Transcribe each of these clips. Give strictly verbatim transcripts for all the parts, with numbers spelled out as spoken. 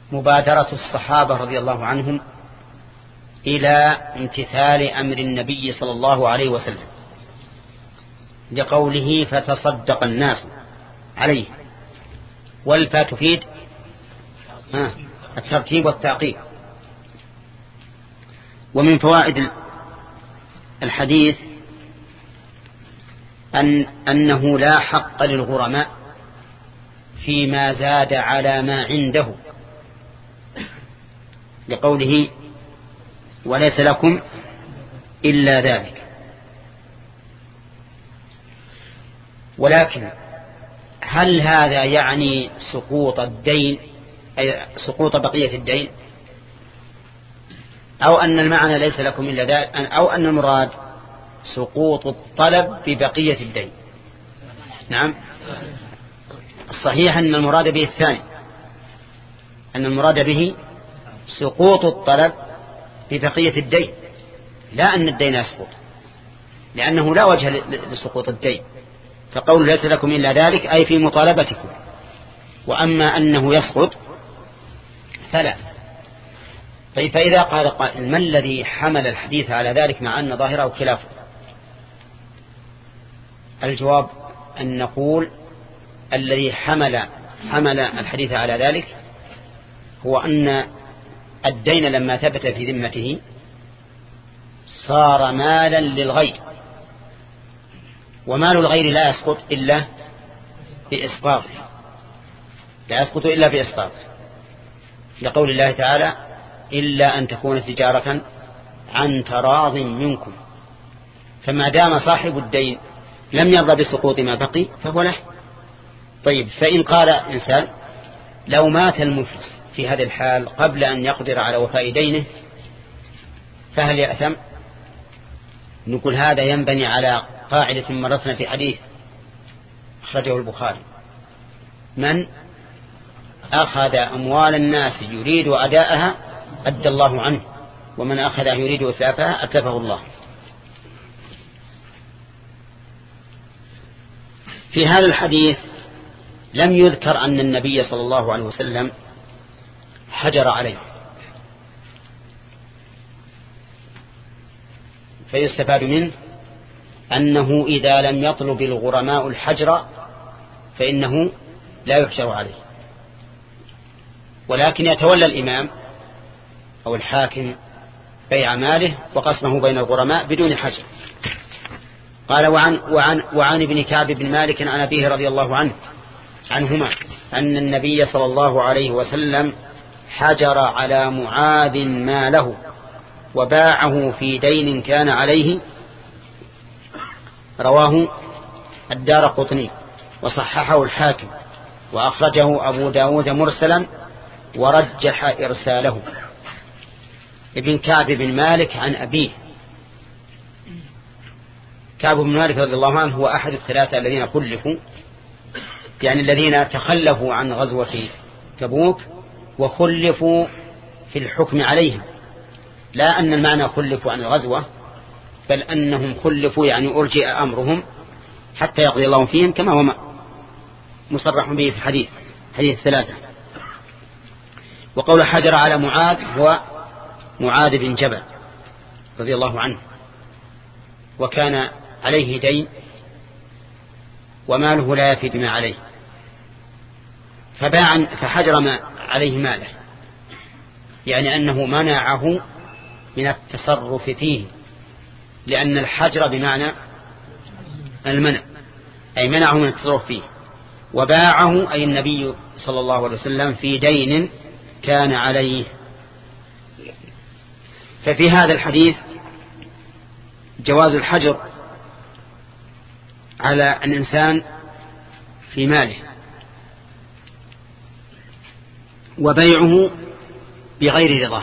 مبادرة الصحابة رضي الله عنهم إلى امتثال أمر النبي صلى الله عليه وسلم لقوله فتصدق الناس عليه، والفاء تفيد الترتيب والتعقيب. ومن فوائد الحديث أن أنه لا حق للغرماء فيما زاد على ما عنده، لقوله وليس لكم إلا ذلك. ولكن هل هذا يعني سقوط الدين، أي سقوط بقية الدين، أو أن المعنى ليس لكم إلا ذلك، أو أن المراد سقوط الطلب ببقية الدين؟ نعم، الصحيح أن المراد به الثاني، أن المراد به سقوط الطلب ببقية الدين، لا أن الدين يسقط، لأنه لا وجه لسقوط الدين. فقول ليس لكم إلا ذلك أي في مطالبتكم، وأما أنه يسقط فلا. طيب، فإذا قال قائل ما الذي حمل الحديث على ذلك مع أن ظاهره خلافه؟ الجواب أن نقول الذي حمل حمل الحديث على ذلك هو أن الدين لما ثبت في ذمته صار مالا للغير، ومال الغير لا يسقط إلا بإسقاطه، لا يسقط إلا بإسقاطه، لقول الله تعالى إلا أن تكون تجارة عن تراض منكم. فما دام صاحب الدين لم يرضى بسقوط ما بقي فهو له. طيب، فإن قال إنسان لو مات المفلس في هذه الحال قبل أن يقدر على وفاء دينه فهل يأثم؟ نقول هذا ينبني على قاعدة مرتنا في حديث أخرجه البخاري: من أخذ أموال الناس يريد أداءها أدى الله عنه، ومن أخذ يريد إتلافها أتلفه الله. في هذا الحديث لم يذكر أن النبي صلى الله عليه وسلم حجر عليه، فيستفاد منه أنه إذا لم يطلب الغرماء الحجر فإنه لا يحجر عليه، ولكن يتولى الإمام أو الحاكم بيع ماله وقسمه بين الغرماء بدون حجر. قال وعن, وعن, وعن ابن كعب بن مالك عن أبيه رضي الله عنه عنهما أن النبي صلى الله عليه وسلم حجر على معاذ ماله وباعه في دين كان عليه. رواه الدارقطني وصححه الحاكم وأخرجه أبو داود مرسلا ورجح إرساله. ابن كعب بن مالك عن أبيه. كعب بن مالك رضي الله عنه هو أحد الثلاثة الذين خلفوا، يعني الذين تخلفوا عن غزوة تبوك وخلفوا في الحكم عليها، لا أن المعنى خلفوا عن الغزوة، بل أنهم خلفوا يعني أرجئ أمرهم حتى يقضي الله فيهم، كما هو مصرح به في الحديث حديث الثلاثة. وقول حجر على معاذ هو معاذ بن جبل رضي الله عنه، وكان عليه دين وماله لا يفي بما عليه، فباع فحجر ما عليه ماله، يعني أنه منعه من التصرف فيه، لأن الحجر بمعنى المنع، أي منعه من التصرف فيه. وباعه أي النبي صلى الله عليه وسلم في دين كان عليه. ففي هذا الحديث جواز الحجر على الإنسان في ماله وبيعه بغير رضاه.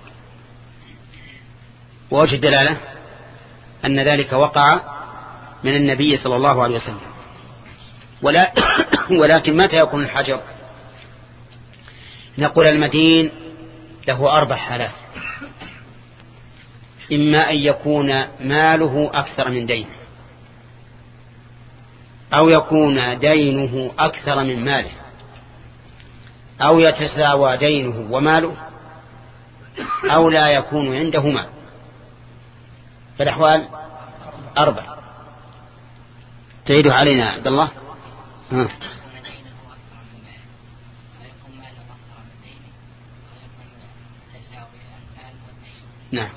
ووجه الدلالة أن ذلك وقع من النبي صلى الله عليه وسلم. ولا ولكن متى يكون الحجر؟ نقول المدين له أربع حالات: إما أن يكون ماله أكثر من دينه، أو يكون دينه أكثر من ماله، أو يتساوى دينه وماله أو لا يكون عنده مال. فالأحوال أربع. تعيدوا علينا عبد الله. ها. نعم.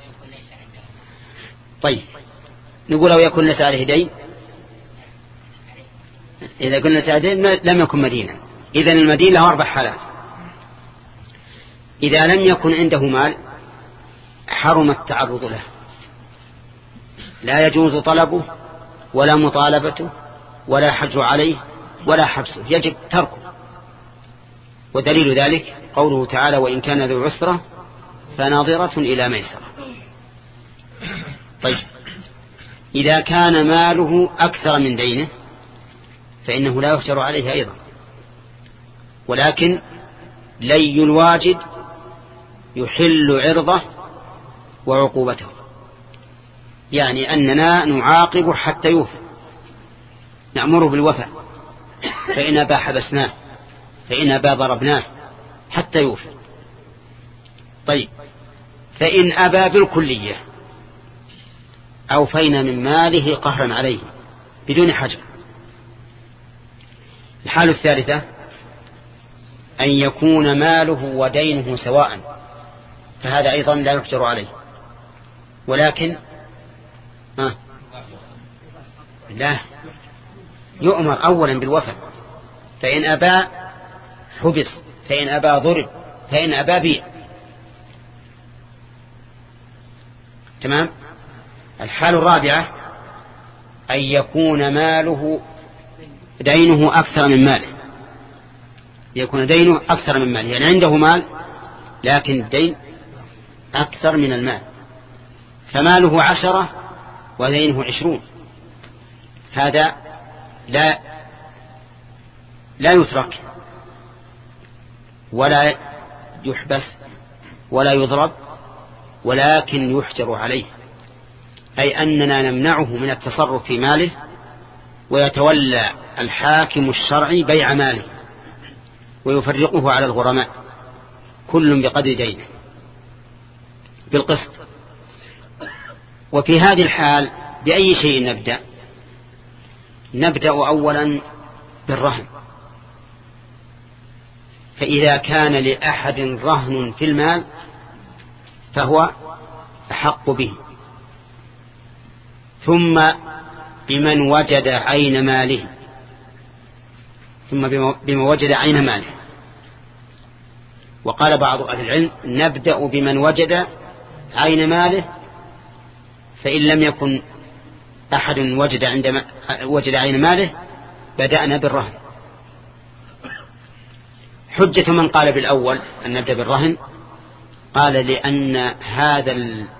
طيب نقول لو يكون ليس عليه دين، إذا كنا ليس عليه دين لم يكن مدينا. إذن المدين له أربع حالات. إذا لم يكن عنده مال حرم التعرض له، لا يجوز طلبه ولا مطالبته ولا حجر عليه ولا حبسه، يجب تركه. ودليل ذلك قوله تعالى وإن كان ذو عسرة فناظرة إلى ميسرة. طيب إذا كان ماله أكثر من دينه فإنه لا يحجر عليه أيضا، ولكن لي الواجد يحل عرضه وعقوبته، يعني أننا نعاقب حتى يوفى، نأمره بالوفاء، فإن أبى حبسناه، فإن أبى ضربناه حتى يوفى. طيب فإن أبى بالكلية أوفينا من ماله قهرا عليه بدون حجر. الحالة الثالثة أن يكون ماله ودينه سواء، فهذا أيضا لا يحجر عليه، ولكن آه لا يؤمر أولا بالوفاء، فإن أبى حبس، فإن أبى ضرب، فإن أبى بيع. تمام. الحالة الرابعة أن يكون ماله دينه أكثر من ماله، يكون دينه أكثر من ماله، يعني عنده مال لكن الدين أكثر من المال، فماله عشرة ودينه عشرون، هذا لا لا يترك ولا يحبس ولا يضرب، ولكن يحجر عليه، أي أننا نمنعه من التصرف في ماله، ويتولى الحاكم الشرعي بيع ماله ويفرقه على الغرماء كل بقدر دينه بالقسط. وفي هذه الحال بأي شيء نبدأ؟ نبدأ أولا بالرهن. فإذا كان لأحد رهن في المال فهو أحق به، ثم بمن وجد عين ماله، ثم بما وجد عين ماله. وقال بعض أهل العلم نبدأ بمن وجد عين ماله، فإن لم يكن أحد وجد عندما وجد عين ماله بدأنا بالرهن. حجة من قال بالأول أن نبدأ بالرهن قال لأن هذا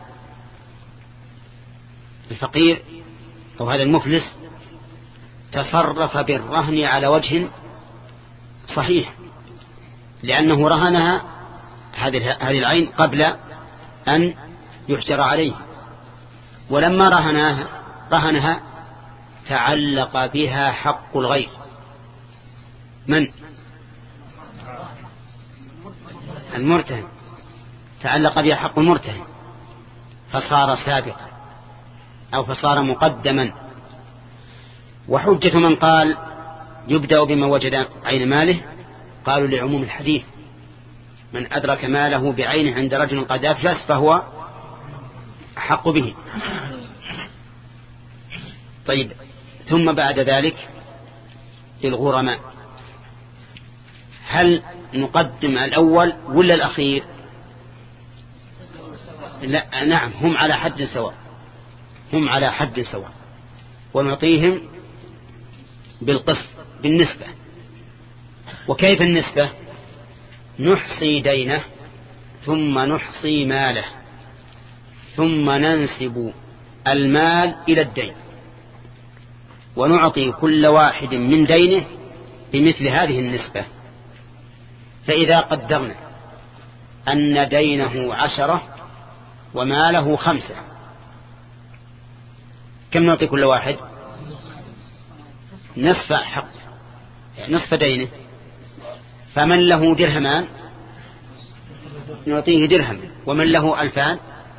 الفقير أو هذا المفلس تصرف بالرهن على وجه صحيح، لأنه رهنها هذه العين قبل أن يحجر عليه، ولما رهنها رهنها تعلق بها حق الغير. من؟ المرتهن، تعلق بها حق المرتهن فصار سابقا أو فصار مقدما. وحجة من قال يبدأ بما وجد عين ماله قالوا لعموم الحديث من أدرك ماله بعينه عند رجل قد أفلس فهو أحق به. طيب ثم بعد ذلك للغرماء، هل نقدم الأول ولا الأخير؟ لا نعم، هم على حد سواء، هم على حد سواء، ونعطيهم بالقسط بالنسبة. وكيف النسبة؟ نحصي دينه ثم نحصي ماله ثم ننسب المال إلى الدين، ونعطي كل واحد من دينه بمثل هذه النسبة. فإذا قدرنا أن دينه عشرة وماله خمسة، كم نعطي كل واحد؟ نصف حق، يعني نصف دينه. فمن له درهمان نعطيه درهم، ومن له ألفان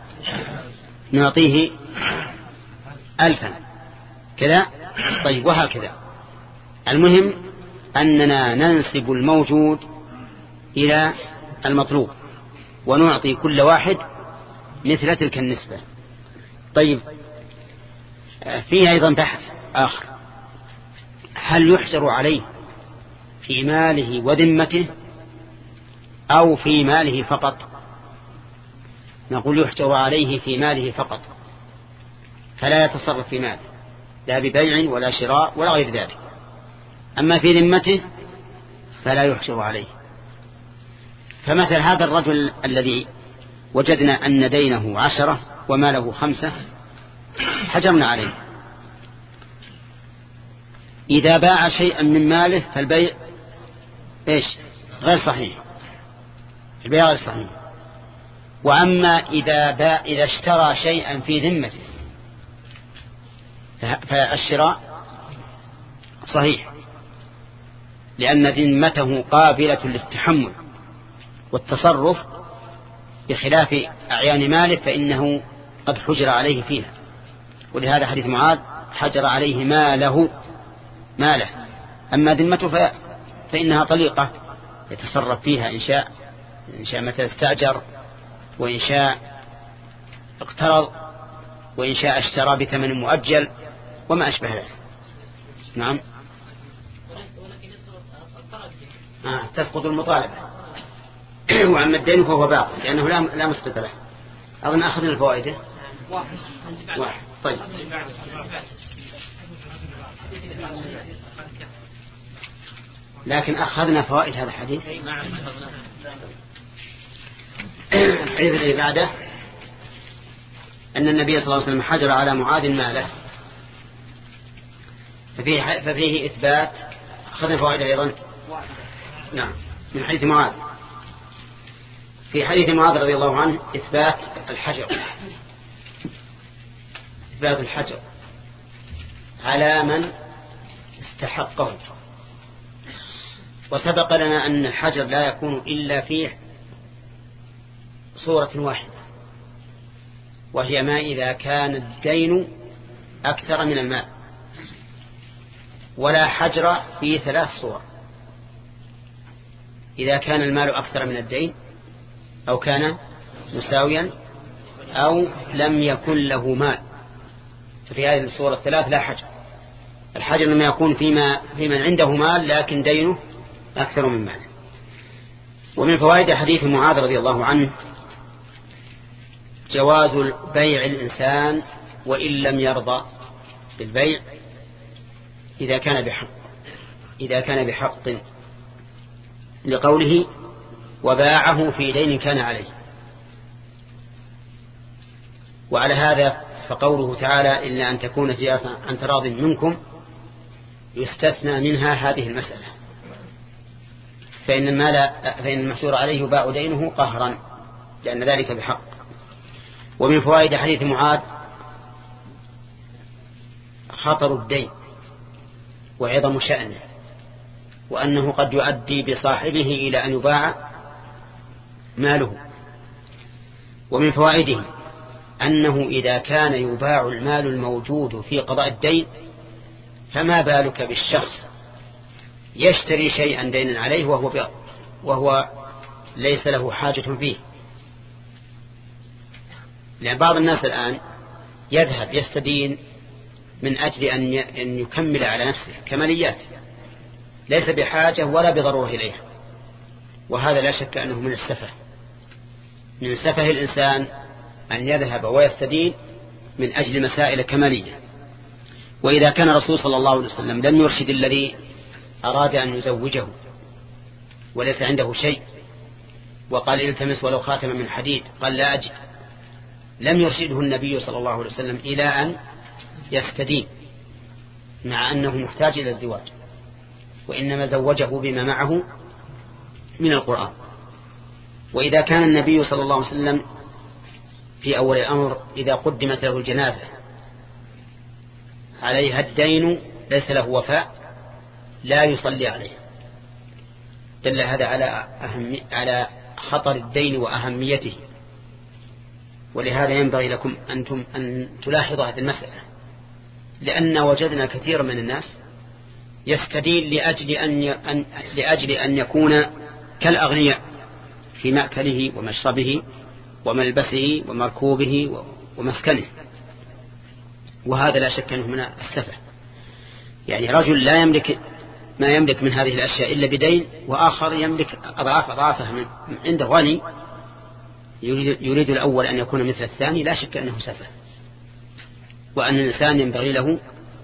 نعطيه ألفا كذا. طيب وهكذا. المهم أننا ننسب الموجود إلى المطلوب ونعطي كل واحد مثل تلك النسبة. طيب فيه أيضا بحث آخر، هل يحجر عليه في ماله وذمته أو في ماله فقط؟ نقول يحجر عليه في ماله فقط، فلا يتصرف في ماله لا ببيع ولا شراء ولا غير ذلك. أما في ذمته فلا يحجر عليه. فمثل هذا الرجل الذي وجدنا أن دينه عشرة وماله خمسة حجرنا عليه، إذا باع شيئا من ماله فالبيع إيش غير صحيح، البيع غير صحيح. وأما إذا باع إذا اشترى شيئا في ذمته فالشراء صحيح، لأن ذمته قابلة للتحمل والتصرف، بخلاف أعيان ماله فإنه قد حجر عليه فيها. ولهذا حديث معاذ حجر عليه ماله ماله أما ذمته فإنها طليقة يتصرف فيها إن شاء إن شاء متى استأجر، وإن شاء اقترض، وإن شاء اشترى بثمن مؤجل وما أشبه ذلك. نعم. آه تسقط المطالبة. وأما الدين فهو باطل لأنه لا لا مسقط له. أظن أخذنا الفوائد واحد. واحد. طيب. لكن أخذنا فوائد هذا الحديث. الحديث الذي بعده أن النبي صلى الله عليه وسلم حجر على معاذ ماله، ففيه, ففيه إثبات. أخذنا فوائد أيضا. نعم. من حديث معاذ، في حديث معاذ رضي الله عنه إثبات الحجر، إثبات الحجر على من استحقه. وسبق لنا أن الحجر لا يكون إلا في صورة واحدة، وهي ما إذا كان الدين أكثر من المال. ولا حجر في ثلاث صور: إذا كان المال أكثر من الدين، أو كان مساويا، أو لم يكن له مال. ففي هذه الصورة الثلاث لا حجر. الحجر لما يكون فيما في من عنده مال لكن دينه أكثر من مال. ومن فوائد حديث معاذ رضي الله عنه جواز بيع الإنسان وإن لم يرضى بالبيع إذا كان بحق إذا كان بحق لقوله وباعه في دين كان عليه. وعلى هذا فقوله تعالى إلا أن تكون تجارة عن تراض منكم يستثنى منها هذه المسألة، فإن المال فإن المحجور عليه يباع دينه قهرا لأن ذلك بحق. ومن فوائد حديث معاذ خطر الدين وعظم شأنه، وأنه قد يؤدي بصاحبه إلى أن يباع ماله. ومن فوائده أنه إذا كان يباع المال الموجود في قضاء الدين فما بالك بالشخص يشتري شيئا دينا عليه وهو, وهو ليس له حاجة فيه. لأن بعض الناس الآن يذهب يستدين من أجل أن يكمل على نفسه كماليات ليس بحاجة ولا بضرورة إليها، وهذا لا شك أنه من السفه من سفه الإنسان أن يذهب ويستدين من أجل مسائل كمالية. وإذا كان رسول صلى الله عليه وسلم لم يرشد الذي أراد أن يزوجه وليس عنده شيء وقال التمس ولو خاتم من حديد قال لا أجد، لم يرشده النبي صلى الله عليه وسلم إلى أن يستدين مع أنه محتاج إلى الزواج، وإنما زوجه بما معه من القرآن. وإذا كان النبي صلى الله عليه وسلم في أول الأمر إذا قدمت له الجنازة عليها الدين ليس له وفاء لا يصلي عليه، دل هذا على أهم على خطر الدين وأهميته. ولهذا ينبغي لكم أنتم أن تلاحظوا هذه المسألة، لأن وجدنا كثير من الناس يستدين لأجل أن لأجل أن يكون كالأغنياء في مأكله ومشربه وملبسه ومركوبه ومسكنه، وهذا لا شك أنه من السفه. يعني رجل لا يملك ما يملك من هذه الأشياء إلا بدين، وآخر يملك أضعاف أضعافها من عنده غني يريد الأول أن يكون مثل الثاني، لا شك أنه سفه، وأن الإنسان ينبغي له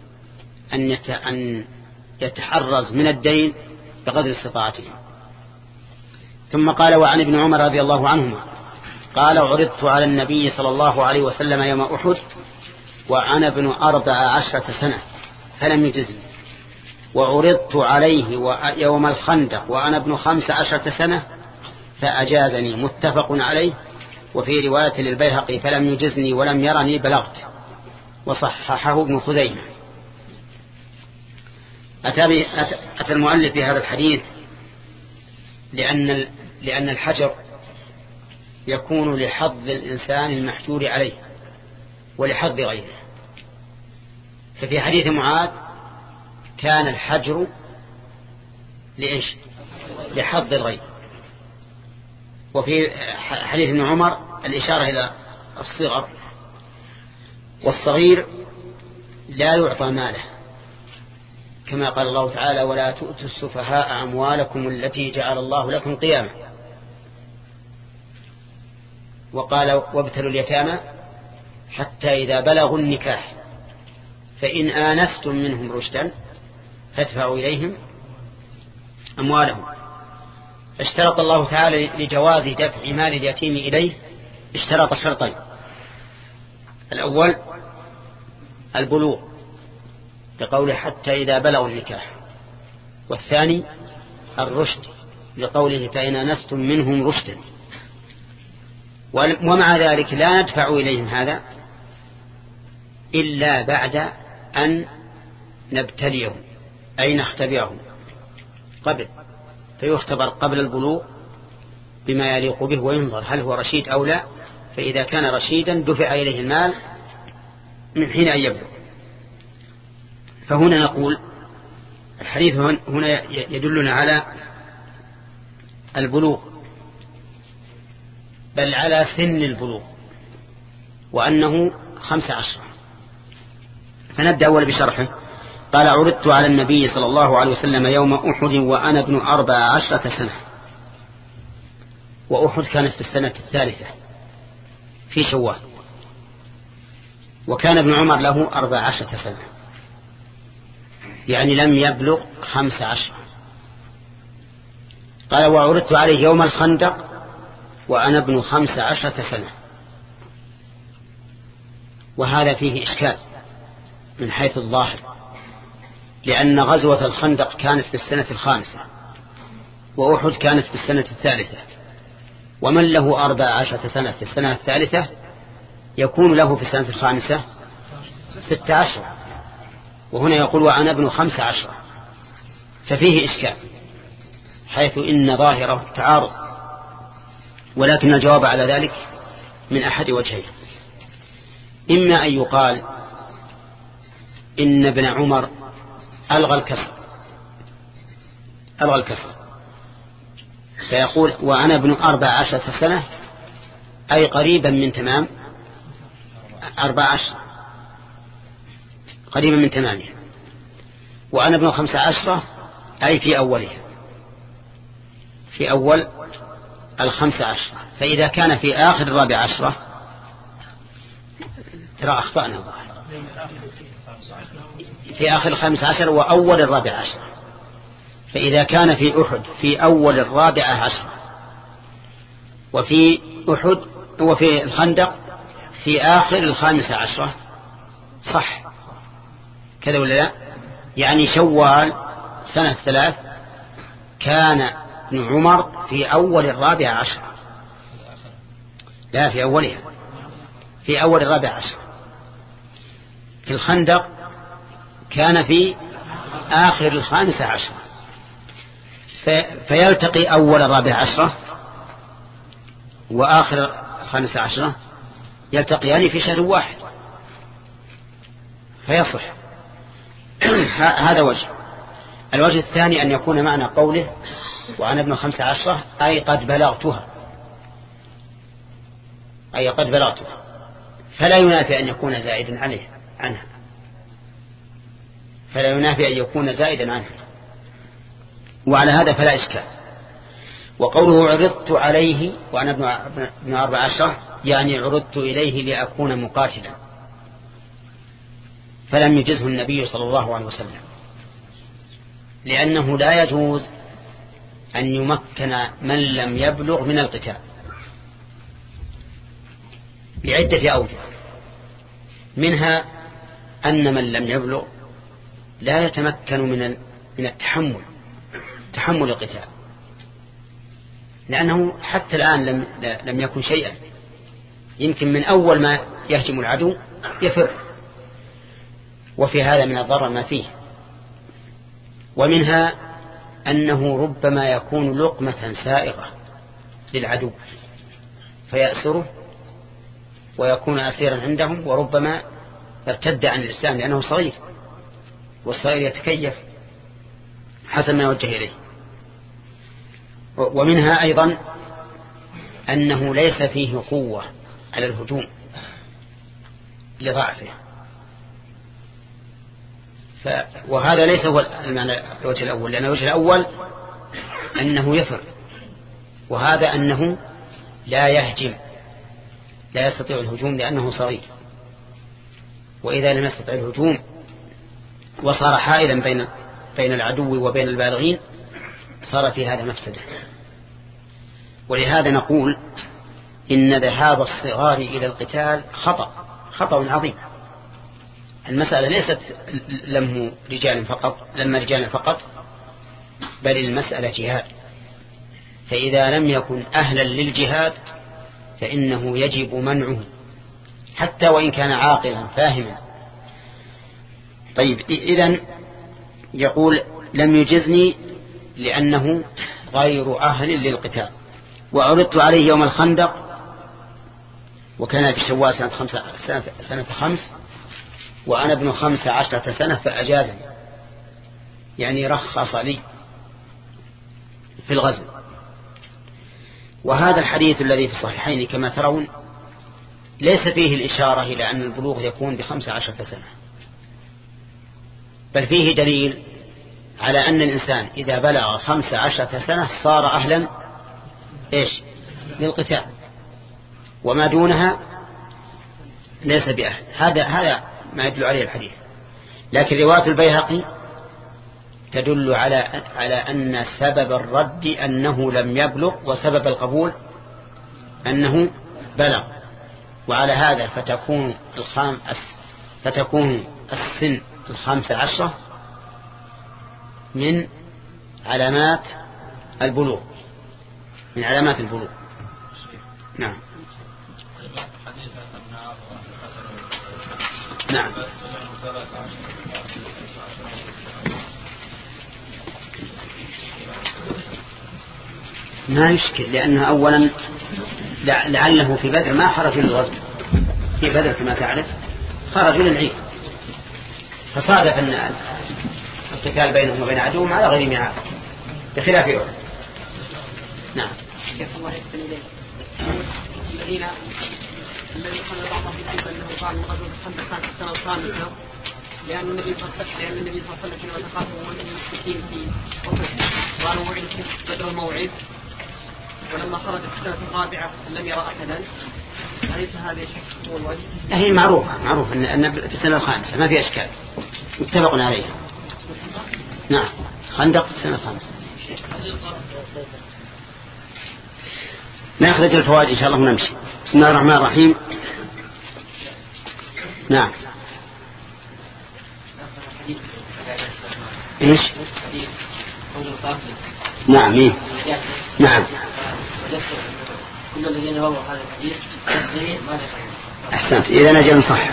أن يتحرز من الدين بقدر استطاعته. ثم قال: وعن ابن عمر رضي الله عنهما قال: عرضت على النبي صلى الله عليه وسلم يوم أحد وأنا ابن أربع عشرة سنة فلم يجزني، وعرضت عليه يوم الخندق وأنا ابن خمس عشرة سنة فأجازني، متفق عليه. وفي رواية للبيهقي: فلم يجزني ولم يرني بلغت، وصححه ابن خزيمة. أتى, أتى المؤلف في هذا الحديث لأن, لأن الحجر يكون لحظ الإنسان المحجور عليه ولحظ غيره. ففي حديث معاذ كان الحجر لإيش؟ لحظ الغير. وفي حديث ابن عمر الإشارة إلى الصغر، والصغير لا يعطى ماله، كما قال الله تعالى: ولا تؤتوا السفهاء أموالكم التي جعل الله لكم قياما. وقال: وابتلوا اليتامى حتى إذا بلغوا النكاح فإن آنستم منهم رشدا فادفعوا إليهم أموالهم. اشترط الله تعالى لجواز دفع مال اليتيم إليه، اشترط شرطين: الأول البلوغ لقوله حتى إذا بلغوا النكاح، والثاني الرشد لقوله فإن آنستم منهم رشدا. ومع ذلك لا ندفع إليهم هذا إلا بعد أن نبتليهم، أي نختبرهم قبل، فيختبر قبل البلوغ بما يليق به وينظر هل هو رشيد أو لا، فإذا كان رشيدا دفع إليه المال من حين أن يبلغ. فهنا نقول الحديث هنا يدلنا على البلوغ، بل على سن البلوغ، وأنه خمس عشر. فنبدأ أول بشرحه. قال: عرضت على النبي صلى الله عليه وسلم يوم أحد وأنا ابن أربع عشرة سنة. وأحد كانت في السنة الثالثة في شوال، وكان ابن عمر له أربع عشرة سنة، يعني لم يبلغ خمس عشر. قال: وعرضت عليه يوم الخندق وأنا ابن خمس عشرة سنة. وهذا فيه إشكال من حيث الظاهر، لأن غزوة الخندق كانت في السنة الخامسة وأحد كانت في السنة الثالثة، ومن له أربع عشرة سنة في السنة الثالثة يكون له في السنة الخامسة ستة عشر، وهنا يقول وأنا ابن خمس عشر، ففيه إشكال حيث إن ظاهره التعارض. ولكن الجواب على ذلك من أحد وجهين: إما أن يقال إن ابن عمر ألغى الكسر ألغى الكسر فيقول وأنا ابن أربع عشرة سنة، أي قريبا من تمام أربع عشر، قريبا من تمامه. وأنا ابن خمس عشرة أي في أولها، في أول الخمس عشرة. فإذا كان في آخر الرابع عشرة ترى أخطأنا الظاهر، في آخر الخامس عشر وأول الرابع عشر. فإذا كان في أحد في أول الرابع عشر، وفي أحد وفي الخندق في آخر الخامس عشرة، صح كذا ولا لا؟ يعني شوال سنة ثلاث كان ابن عمر في أول الرابع عشر، لا في أولها، في أول الرابع عشر. في الخندق كان في آخر الخامسة عشر. فيلتقي أول الرابع عشرة وآخر خامس عشرة يلتقيان في شهر واحد فيصح. هذا وجه. الوجه الثاني أن يكون معنى قوله وأنا ابن خمس عشرة أي قد بلغتها، أي قد بلغتها، فلا ينافي أن يكون زائدا عليه عنها، فلا ينافي أن يكون زائدا عنها، وعلى هذا فلا إشكال. وقوله عرضت عليه وأنا ابن أربع عشرة يعني عرضت إليه لأكون مقاتلا، فلم يجزه النبي صلى الله عليه وسلم، لأنه لا يجوز أن يمكن من لم يبلغ من القتال بعدة أوجه، منها أن من لم يبلغ لا يتمكن من من التحمل تحمل القتال، لأنه حتى الآن لم لم يكن شيئا، يمكن من أول ما يهجم العدو يفر، وفي هذا من الضرر ما فيه. ومنها أنه ربما يكون لقمة سائغة للعدو فيأسره ويكون أسيرا عندهم، وربما ارتد عن الإسلام لأنه صغير، والصغير يتكيف حسب ما يوجه إليه. ومنها أيضا أنه ليس فيه قوة على الهجوم لضعفه، ف... وهذا ليس هو المعنى الوجه الأول، لأن الوجه الأول أنه يفر، وهذا أنه لا يهجم، لا يستطيع الهجوم لأنه صغير، وإذا لم يستطيع الهجوم وصار حائلا بين بين العدو وبين البالغين صار في هذا مفسدة. ولهذا نقول إن ذهاب الصغار إلى القتال خطأ خطأ عظيم. المسألة ليست لم رجال فقط لما رجال فقط، بل المسألة جهاد، فإذا لم يكن أهلا للجهاد فإنه يجب منعه حتى وإن كان عاقلا فاهما. طيب، إذن يقول لم يجزني لأنه غير أهل للقتال. وعرضت عليه يوم الخندق وكان في شوال سنة خمس, سنة, سنة خمس وأنا ابن خمس عشرة سنة فأجازني، يعني رخص لي في الغزو. وهذا الحديث الذي في الصحيحين كما ترون ليس فيه الإشارة إلى أن البلوغ يكون بخمس عشرة سنة، بل فيه دليل على أن الإنسان إذا بلغ خمس عشرة سنة صار أهلا إيش للقتال، وما دونها ليس بأهل. هذا هذا ما يدل عليه الحديث. لكن رواية البيهقي تدل على على أن سبب الرد أنه لم يبلغ، وسبب القبول أنه بلغ. وعلى هذا فتكون الخام فتكون السن الخامسة عشرة من علامات البلوغ من علامات البلوغ. نعم نعم ما يشكل، لأنه أولا لعله في بدر ما خرج للغزو، في بدر كما تعرف خرجوا للعيد، فصادف أن القتال بينهم وبين عدوهم على غير ميعاد بخلاف أحد. نعم. الله يحسن إليه. الذين الذي قال بعضهم في أنه قال من غزوة الخندق كانت السنة الخامسة، لأن النبي صلى الله عليه وسلم لأن النبي صلى الله عليه وسلم حينما تخاصموا المشركين في أحد قالوا موعدكم بدر الموعد، ولما خرجت السنة الرابعة لم يرى أحدا. أليس هذا شك هو الوجه؟ هي معروفة معروف أن أن في السنة الخامسة ما في أشكال، متفق عليها. نعم، خندق في السنة الخامسة. نأخذ الفوائد إن شاء الله ونمشي. بسم الله الرحمن الرحيم. نعم. إيش؟ نعم إيه؟ نعم. كل الذين رووا هذا الحديث ماذا يفعلون؟ أحسنت. إذا نجل صح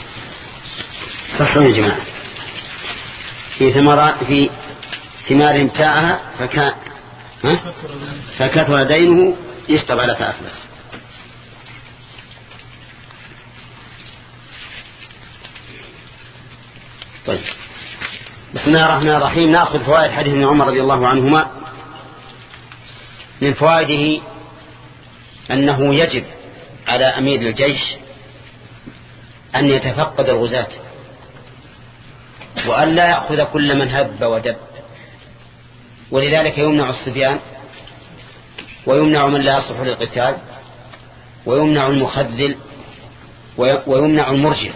صحوا يا جماعة. في ثمرات في ثمار امتاعها فكان ها؟ فكثر دينه يشطب على فأفلس. طيب، بسم الله الرحمن الرحيم. نأخذ فوائد حديث ابن عمر رضي الله عنهما. من فوائده أنه يجب على أمير الجيش أن يتفقد الغزاة وأن لا يأخذ كل من هب ودب، ولذلك يمنع الصبيان ويمنع من لا يصلح للقتال ويمنع المخذل ويمنع المرجف.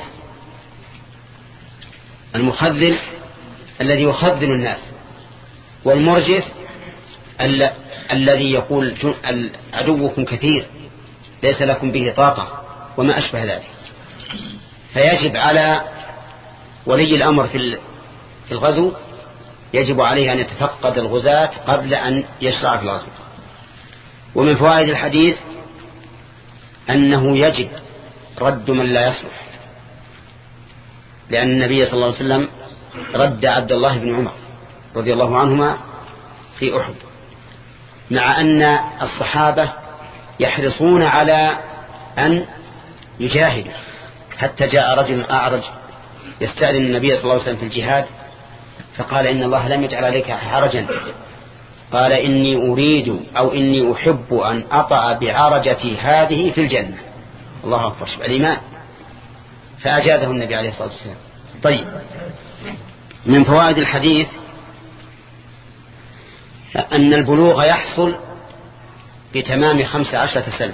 المخذل الذي يخذل الناس، والمرجف ال... الذي يقول عدوكم كثير ليس لكم به طاقة وما أشبه ذلك. فيجب على ولي الأمر في الغزو يجب عليه أن يتفقد الغزاة قبل أن يشرع في الغزو. ومن فوائد الحديث أنه يجب رد من لا يصلح، لأن النبي صلى الله عليه وسلم رد عبد الله بن عمر رضي الله عنهما في أحد، مع أن الصحابة يحرصون على أن يجاهدوا، حتى جاء رجل أعرج يستأذن النبي صلى الله عليه وسلم في الجهاد فقال إن الله لم يجعل عليك حرجا، قال إني أريد أو إني أحب أن أطأ بعرجتي هذه في الجنة. الله أكبر، شوف الإيمان، فأجازه النبي عليه الصلاة والسلام. طيب، من فوائد الحديث أن البلوغ يحصل بتمام خمس عشرة سنة،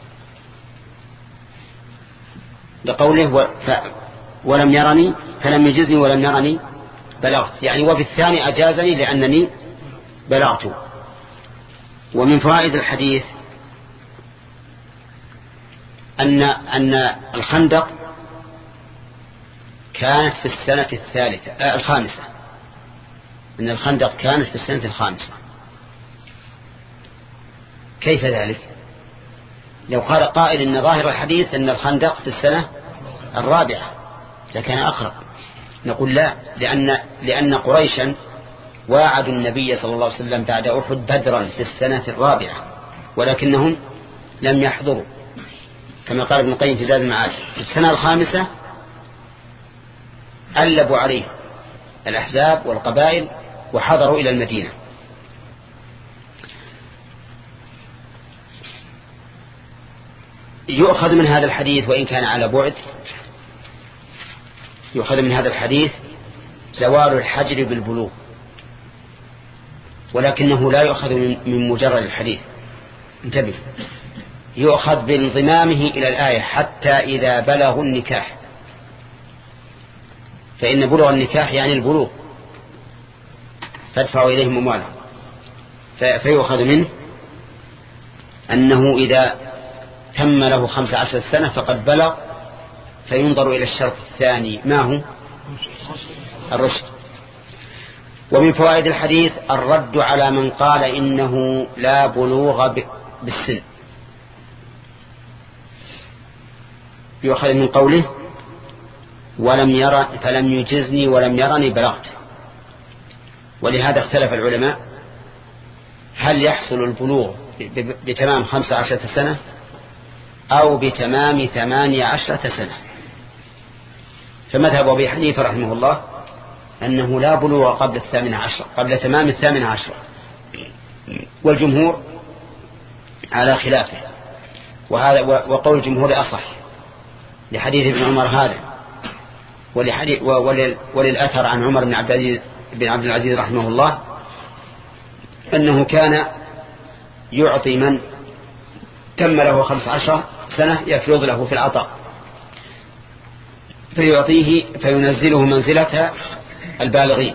لقوله ولم يرني فلم يجزني ولم يرني بلغت، يعني وفي الثاني أجازني لأنني بلغت. ومن فوائد الحديث أن أن الخندق كانت في السنة الثالثة آه الخامسة أن الخندق كانت في السنة الخامسة. كيف ذلك؟ لو قال قائل إن ظاهر الحديث أن الخندق في السنة الرابعة لكان أقرب. نقول لا، لأن لأن قريشا واعدوا النبي صلى الله عليه وسلم بعد أحد بدرا في السنة الرابعة، ولكنهم لم يحضروا، كما قال ابن القيم في زاد المعاد. في السنة الخامسة ألبوا عليه الأحزاب والقبائل وحضروا إلى المدينة. يؤخذ من هذا الحديث وإن كان على بعد، يؤخذ من هذا الحديث زوال الحجر بالبلوغ، ولكنه لا يؤخذ من مجرد الحديث. انتبه، يؤخذ بانضمامه إلى الآية حتى إذا بلغوا النكاح، فإن بلغ النكاح يعني البلوغ، فادفعوا إليهم أموالهم. فيؤخذ منه أنه إذا تم له خمس عشر سنة فقد بلغ، فينظر إلى الشرط الثاني ما هو الرشد. ومن فوائد الحديث الرد على من قال إنه لا بلوغ بالسن، يؤخذ من قوله ولم يرى فلم يجزني ولم يرني بلغت. ولهذا اختلف العلماء هل يحصل البلوغ بتمام خمس عشرة سنة أو بتمام ثمانية عشرة سنة. فمذهب أبي حنيفة رحمه الله أنه لا بلوغ قبل الثامنة عشر، قبل تمام الثامنة عشر، والجمهور على خلافه، وهذا وقول الجمهور أصح لحديث ابن عمر هذا، ولحديث وللأثر عن عمر بن عبد العزيز بن عبد العزيز رحمه الله أنه كان يعطي من تم له خمس عشر سنة يفرض له في العطاء، فيعطيه فينزله منزلة البالغين.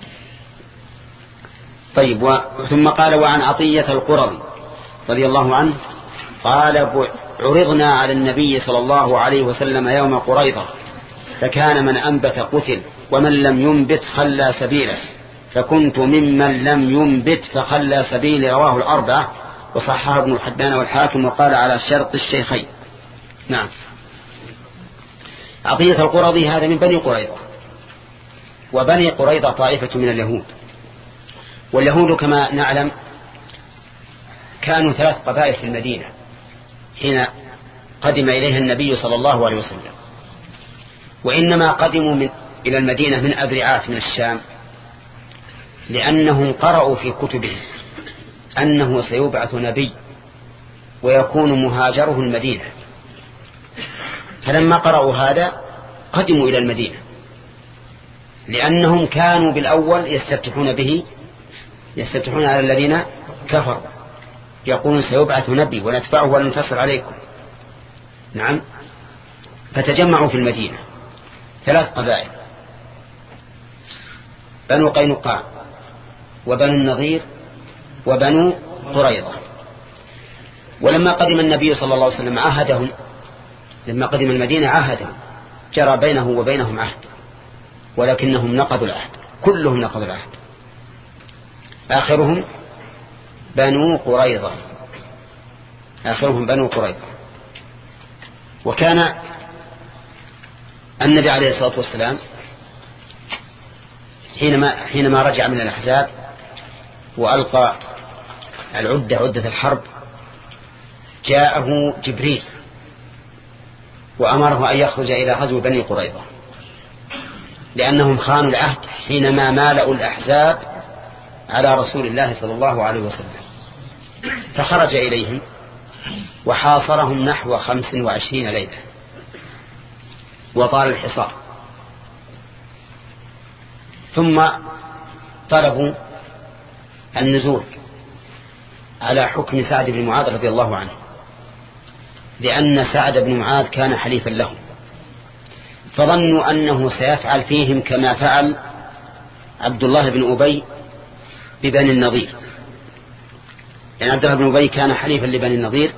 طيب، ثم قال وعن عطية القرظي رضي الله عنه قال عرضنا على النبي صلى الله عليه وسلم يوم قريظة فكان من أنبت قتل ومن لم ينبت خلى سبيله، فكنت ممن لم ينبت فخلى سبيلي. رواه الأربعة وصححه ابن حبان والحاكم وقال على شرط الشيخين. نعم. عطية القرظي هذا من بني قريظة، وبني قريظة طائفة من اليهود، واليهود كما نعلم كانوا ثلاث قبائل في المدينة حين قدم إليها النبي صلى الله عليه وسلم، وإنما قدموا من إلى المدينة من أذرعات من الشام، لأنهم قرأوا في كتبهم أنه سيبعث نبي ويكون مهاجره المدينة، فلما قرأوا هذا قدموا إلى المدينة، لأنهم كانوا بالأول يستفتحون به يستفتحون على الذين كفروا، يقولون سيبعث نبي ونتبعه وننتصر عليكم. نعم، فتجمعوا في المدينة ثلاث قبائل: بنو قينقاع وبنو النضير وبنو قريظة. ولما قدم النبي صلى الله عليه وسلم عاهدهم، لما قدم المدينة عاهدهم، جرى بينه وبينهم عهد، ولكنهم نقضوا العهد، كلهم نقضوا العهد، آخرهم بنو قريظة آخرهم بنو قريظة. وكان النبي عليه الصلاة والسلام حينما, حينما رجع من الأحزاب وألقى العدة عدة الحرب، جاءه جبريل وأمره أن يخرج إلى غزو بني قريظة، لأنهم خانوا العهد حينما مالأوا الأحزاب على رسول الله صلى الله عليه وسلم. فخرج إليهم وحاصرهم نحو خمس وعشرين ليلة، وطال الحصار، ثم طلبوا النزول على حكم سعد بن معاذ رضي الله عنه، لأن سعد بن معاذ كان حليفا لهم، فظنوا أنه سيفعل فيهم كما فعل عبد الله بن أبي ببني النضير، يعني عبد الله بن أبي كان حليفا لبني النضير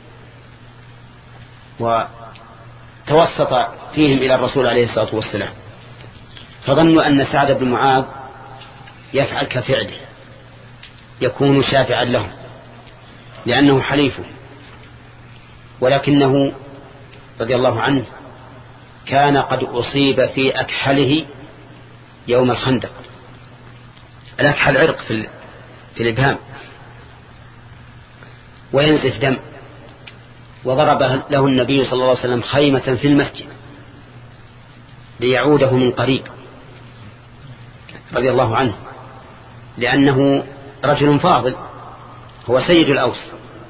وتوسط فيهم إلى الرسول عليه الصلاة والسلام، فظنوا أن سعد بن معاذ يفعل كفعله، يكون شافعا لهم لأنه حليفه، ولكنه رضي الله عنه كان قد أصيب في أكحله يوم الخندق. الأكحل عرق في, في الإبهام وينزف دم، وضرب له النبي صلى الله عليه وسلم خيمة في المسجد ليعوده من قريب رضي الله عنه، لأنه رجل فاضل، هو سيد الأوس،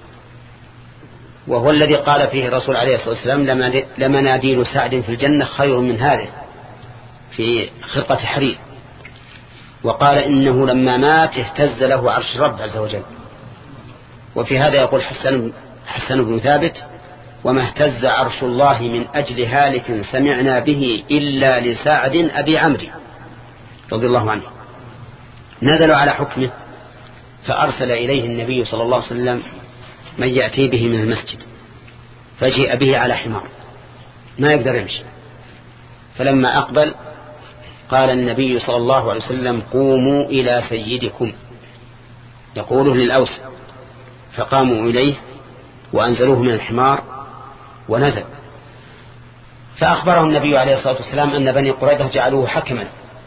وهو الذي قال فيه الرسول عليه الصلاة والسلام: لمناديل سعد في الجنة خير من هذه، في خرقة حرير. وقال إنه لما مات اهتز له عرش رب عز وجل. وفي هذا يقول حسن, حسن بن ثابت: وما اهتز عرش الله من أجل هالك سمعنا به إلا لسعد أبي عمرو رضي الله عنه. نزلوا على حكمه، فأرسل إليه النبي صلى الله عليه وسلم من يأتي به من المسجد، فجيء به على حمار ما يقدر يمشي، فلما أقبل قال النبي صلى الله عليه وسلم: قوموا إلى سيدكم، يقوله للأوس، فقاموا إليه وأنزلوه من الحمار ونزل. فأخبره النبي عليه الصلاة والسلام أن بني قريظة جعلوه حكما،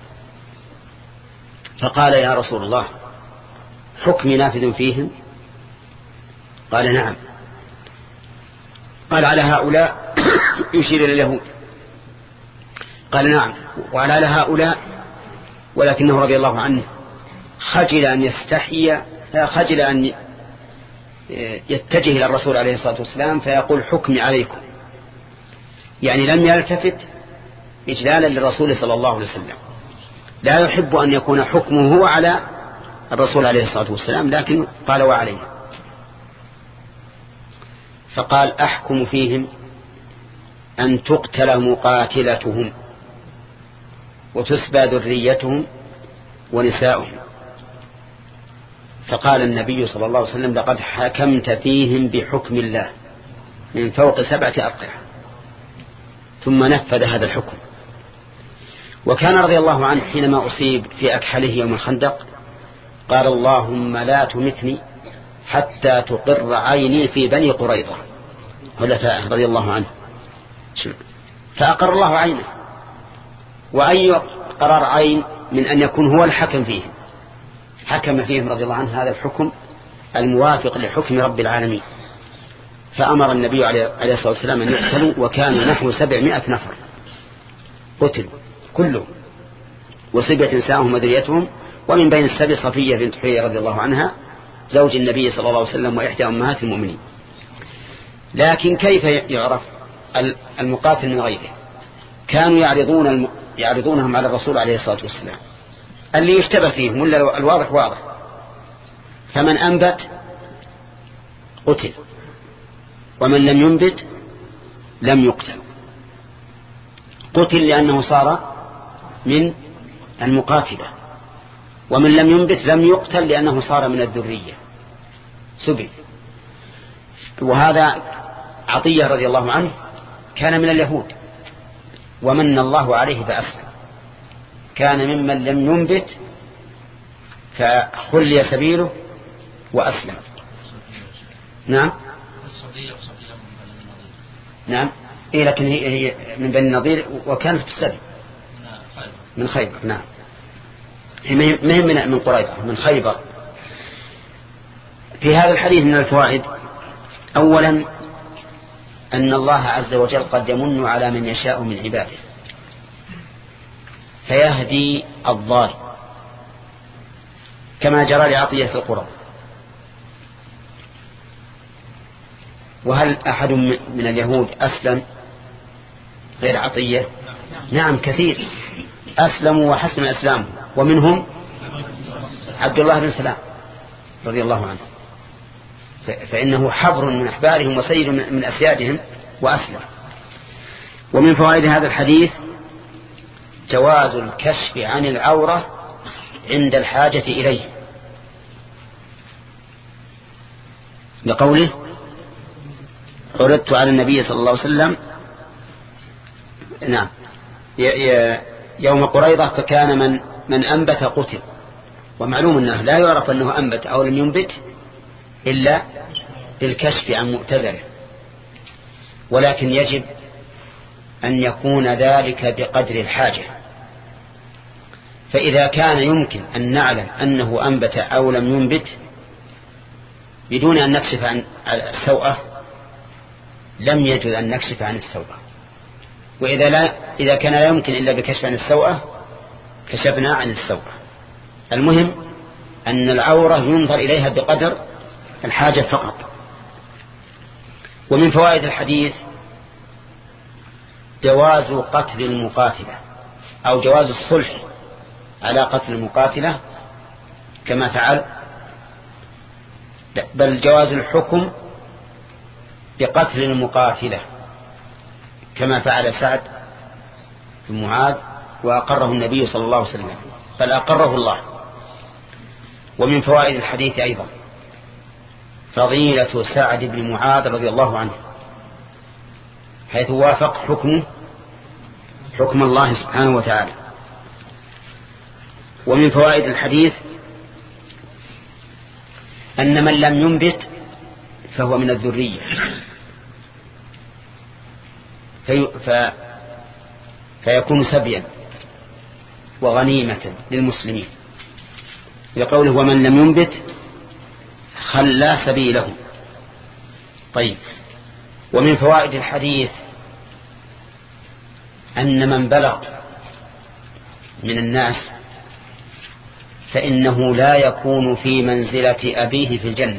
فقال: يا رسول الله، حكمي نافذ فيهم؟ قال: نعم. قال: على هؤلاء يشير إلى اليهود. قال: نعم، وعلى هؤلاء، ولكنه رضي الله عنه خجل أن يستحي، خجل أن يتجه إلى الرسول عليه الصلاة والسلام فيقول: حكمي عليكم، يعني لم يلتفت إجلالا للرسول صلى الله عليه وسلم، لا يحب أن يكون حكمه هو على الرسول عليه الصلاة والسلام، لكن قال: وعليه. فقال: أحكم فيهم أن تقتل مقاتلتهم وتسبى ذريتهم ونساؤهم. فقال النبي صلى الله عليه وسلم: لقد حكمت فيهم بحكم الله من فوق سبعة أرقعة. ثم نفذ هذا الحكم. وكان رضي الله عنه حينما أصيب في أكحله يوم الخندق قال: اللهم لا تمتني حتى تقر عيني في بني قريظة خلفائه رضي الله عنه. فأقر الله عينه، وأي قرار عين من أن يكون هو الحكم فيهم، حكم فيهم رضي الله عنه هذا الحكم الموافق لحكم رب العالمين، فأمر النبي عليه الصلاة والسلام أن يقتلوا، وكانوا نحو سبعمائة نفر قتلوا كلهم، وصبية نساءهم وذريتهم، ومن بين السبي صفية بنت حيي رضي الله عنها زوج النبي صلى الله عليه وسلم وإحدى أمهات المؤمنين. لكن كيف يعرف المقاتل من غيره؟ كانوا يعرضون الم... يعرضونهم على الرسول عليه الصلاة والسلام، اللي يشتبه فيهم ولا الواضح واضح، فمن أنبت قتل، ومن لم ينبت لم يقتل. قتل لأنه صار من المقاتلة، ومن لم ينبت لم يقتل لأنه صار من الذرية سبي. وهذا عطية رضي الله عنه كان من اليهود، ومن الله عليه فأسلم، كان ممن لم ينبت فخلي سبيله وأسلم. نعم نعم إيه، لكن هي, هي من بني النضير وكانت في السبي من خيبر. نعم، هي مهم من من قريظة، من خيبر. في هذا الحديث من الفوائد: أولا أن الله عز وجل قد يمن على من يشاء من عباده فيهدي الضال، كما جرى لعطية القرى. وهل أحد من اليهود أسلم غير عطية؟ نعم كثير أسلموا وحسن الإسلام، ومنهم عبد الله بن سلام رضي الله عنه، فإنه حبر من أحبارهم وسيد من أسيادهم وأسلم. ومن فوائد هذا الحديث جواز الكشف عن العورة عند الحاجة إليه، لقوله: عرضت على النبي صلى الله عليه وسلم نعم يوم قريظة فكان من من أنبت قتل. ومعلوم أنه لا يعرف أنه أنبت أو لم ينبت إلا بالكشف عن مؤتزره، ولكن يجب أن يكون ذلك بقدر الحاجة. فإذا كان يمكن أن نعلم أنه أنبت أو لم ينبت بدون أن نكشف عن السوءة لم يجوز أن نكشف عن السوءة. وإذا لا إذا كان لا يمكن إلا بكشف عن السوءة كشفنا عن السوءة. المهم أن العورة ينظر إليها بقدر الحاجة فقط. ومن فوائد الحديث جواز قتل المقاتلة أو جواز الصلح على قتل المقاتلة كما فعل، بل جواز الحكم بقتل المقاتلة كما فعل سعد بن معاذ وأقره النبي صلى الله عليه وسلم، بل أقره الله. ومن فوائد الحديث أيضا فضيلة سعد بن معاذ رضي الله عنه، حيث وافق حكمه حكم الله سبحانه وتعالى. ومن فوائد الحديث أن من لم ينبت فهو من الذرية، في ف... فيكون سبيا وغنيمة للمسلمين، لقوله: ومن لم ينبت خلى سبيله. طيب، ومن فوائد الحديث أن من بلغ من الناس فإنه لا يكون في منزلة أبيه في الجنة،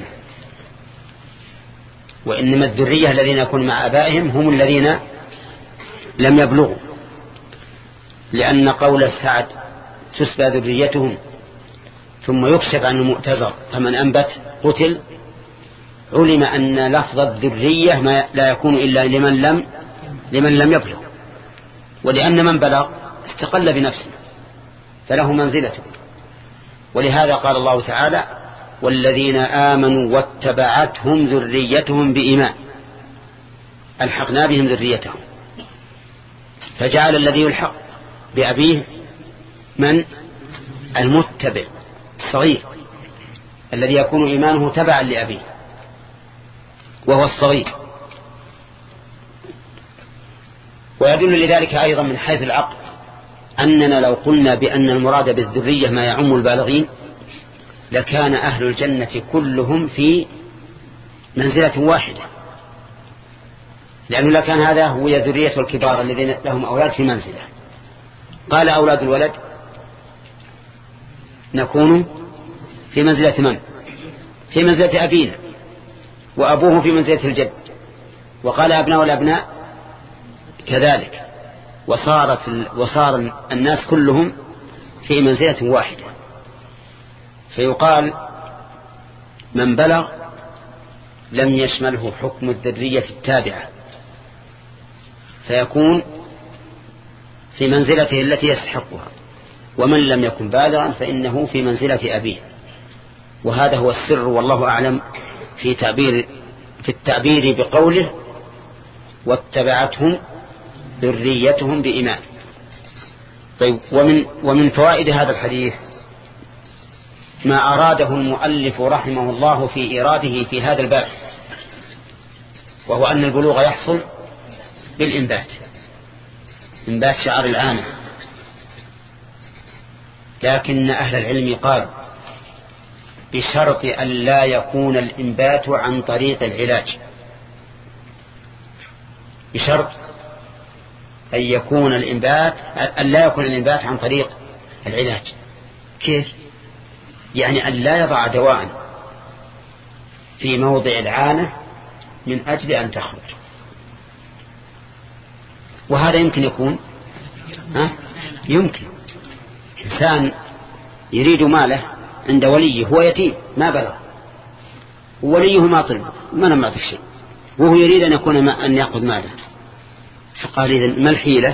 وإنما الذرية الذين يكون مع أبائهم هم الذين لم يبلغوا، لأن قول السعد تسبى ذريتهم ثم يكشف عن المؤتزر فمن أنبت قتل، علم أن لفظ الذرية ما لا يكون إلا لمن لم لمن لم يبلغ، ولأن من بلغ استقل بنفسه فله منزلته. ولهذا قال الله تعالى: والذين آمنوا واتبعتهم ذريتهم بإيمان ألحقنا بهم ذريتهم، فجعل الذي يلحق بأبيه من المتبع الصغير الذي يكون إيمانه تبعا لأبيه وهو الصغير. ويدل لذلك أيضا من حيث العقل أننا لو قلنا بأن المراد بالذرية ما يعم البالغين لكان أهل الجنة كلهم في منزلة واحدة، لأنه لكان هذا هو ذرية الكبار الذين لهم أولاد في منزلة. قال أولاد الولد نكون في منزلة من؟ في منزلة أبينا، وأبوه في منزلة الجد. وقال أبناء الأبناء كذلك، وصارت وصار الناس كلهم في منزلة واحدة. فيقال من بلغ لم يشمله حكم الذرية التابعة، فيكون في منزلته التي يستحقها، ومن لم يكن بالغا فإنه في منزلة أبيه. وهذا هو السر والله أعلم في تعبير في التعبير بقوله واتبعتهم ذريتهم بإيمان. طيب، ومن ومن فوائد هذا الحديث ما أراده المؤلف رحمه الله في إيراده في هذا الباب، وهو أن البلوغ يحصل بالإنبات، إنبات شعر العانة. لكن أهل العلم قالوا بشرط أن لا يكون الإنبات عن طريق العلاج، بشرط أن يكون الإنبات أن لا يكون الإنبات عن طريق العلاج. كيف؟ يعني أن لا يضع دواء في موضع العانة من أجل أن تخرج. وهذا يمكن يكون ها؟ يمكن إنسان يريد ماله عند وليه، هو يتيم ما بلغ، ووليه ما طلب ما لم يعطيك شيء، وهو يريد أن يكون ما أن يأخذ ماله. فقال إذن ما الحيلة؟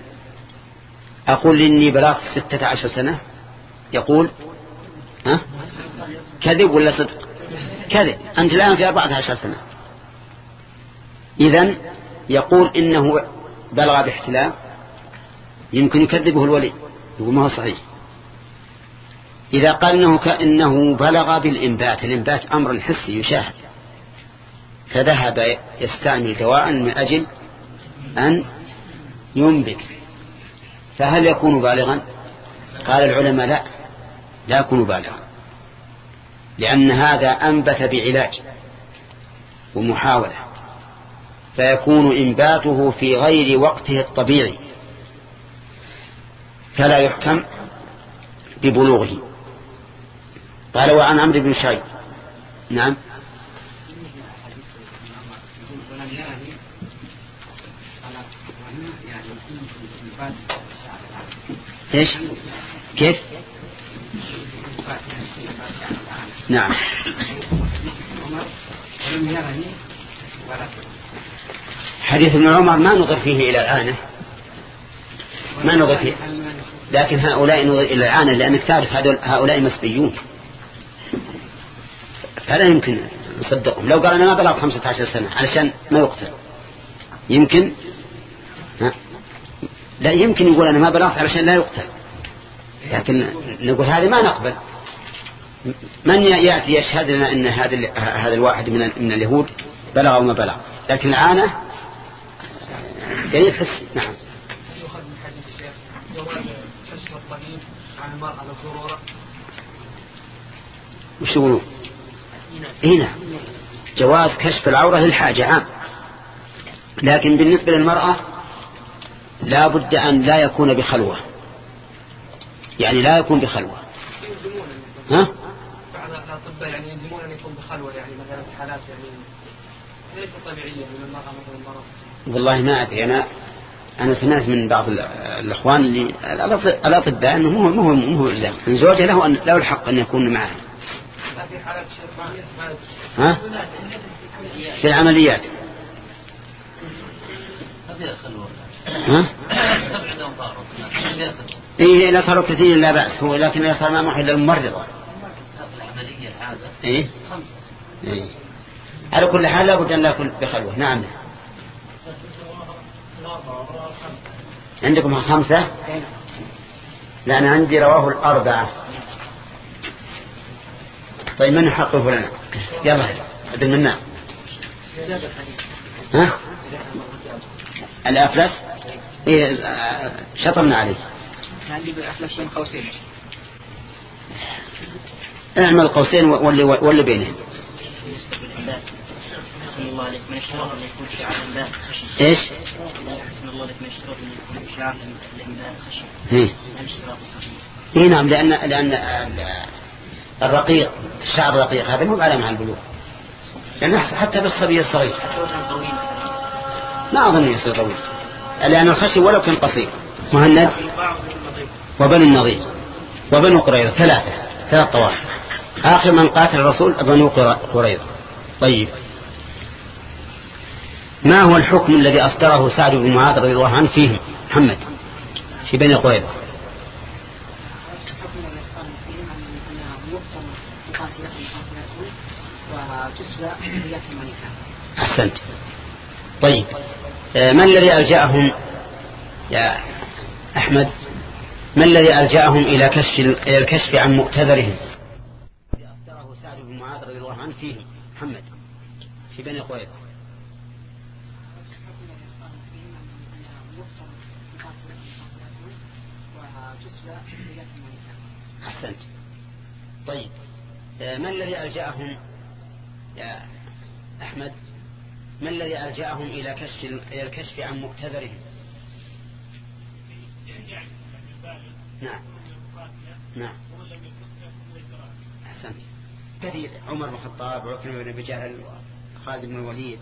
أقول إني بلغت ستة عشر سنة، يقول ها؟ كذب ولا صدق؟ كذب، أنت الآن في أربعة عشر سنة. إذن يقول إنه بلغ باحتلام، يمكن يكذبه الولي، يقول ما هو صحيح. إذا قال إنه كأنه بلغ بالإنبات، الإنبات أمر حسي يشاهد، فذهب يستعمل دواء من أجل أن ينبت، فهل يكون بالغا؟ قال العلماء لا، لا يكون بالغا، لأن هذا أنبت بعلاج ومحاولة، فيكون إنباته في غير وقته الطبيعي، فلا يحكم ببلوغه. قال وعن عمرو بن شعيب. نعم. ايش؟ كيف؟ نعم. حديث ابن عمر ما نظر فيه إلى العانة، ما نظر فيه، لكن هؤلاء نظر إلى العانة، لأنك تعرف هؤلاء مسبيون، فلا يمكن نصدقهم. لو قال أنا ما بلغت خمسة عشر سنة علشان ما يقتل، يمكن ها؟ لا يمكن يقول أنا ما بلغت علشان لا يقتل، لكن نقول هذه ما نقبل. من يأتي يشهد لنا أن هذا هذا الواحد من من اليهود بلغ أو ما بلغ، لكن العانة دليل حسي. نعم. وش يقولون؟ هنا جواز كشف العورة للحاجة عام، لكن بالنسبة للمرأة لا بد أن لا يكون بخلوة، يعني لا يكون بخلوة. ها؟ بعض الأطباء يعني يلزمون أن يكون بخلوة، يعني مثلا في حالات يعني ليست طبيعية من المرأة مثلا المرأة. والله ما أدري، أنا أنا سمعت من بعض الأخوان اللي الأطباء أنه مو مو مو إلزام، زوجها له أن له الحق أن يكون معه. في حالات ها؟ في العمليات. ها؟ إيه لا صاروا كثير لا بأس، هو لكن لا صار ما محل للممرضة. إيه؟ إيه. على كل حال لا بد أن لا يكون بخلوة. نعم. عندكم خمسة؟ لا أنا عندي رواه الأربعة. طيب من يحققه لنا؟ يلا عبد المنان. ها؟ الأفلس؟ إيه شطرنا عليه. عندي بالأفلس بين قوسين. اعمل قوسين واللي, واللي بينهم. ايش اي نعم، لأن لأن الرقيق الشعر الرقيق هذا مو علامة عن البلوغ، لأن حتى بالصبي الصغير ما أظن يصير طويل، لأن الخشي ولو كان قصير. مهند وبنو النضير وبنو قريظة ثلاثة ثلاث طوائف، آخر من قاتل الرسول بنو قريظة. طيب، ما هو الحكم الذي أصدره سعد بن معاذ رضي الله عنه فيهم محمد في بني قريظة؟ أحسنت. طيب، ما الذي ألجأهم يا أحمد، ما الذي ألجأهم إلى كشف إلى الكشف عن مؤتذرهم؟ أصدره سعد بن معاذ رضي الله عنه فيهم محمد في بني قريظة. أحسنت. طيب، ما الذي ألجأهم يا أحمد، ما الذي ألجأهم إلى كشف إلى الكشف عن مؤتذرهم؟ نعم نعم أحسنت. كثير، عمر بن الخطاب وعكرمة بن أبي جهل وخالد بن الوليد.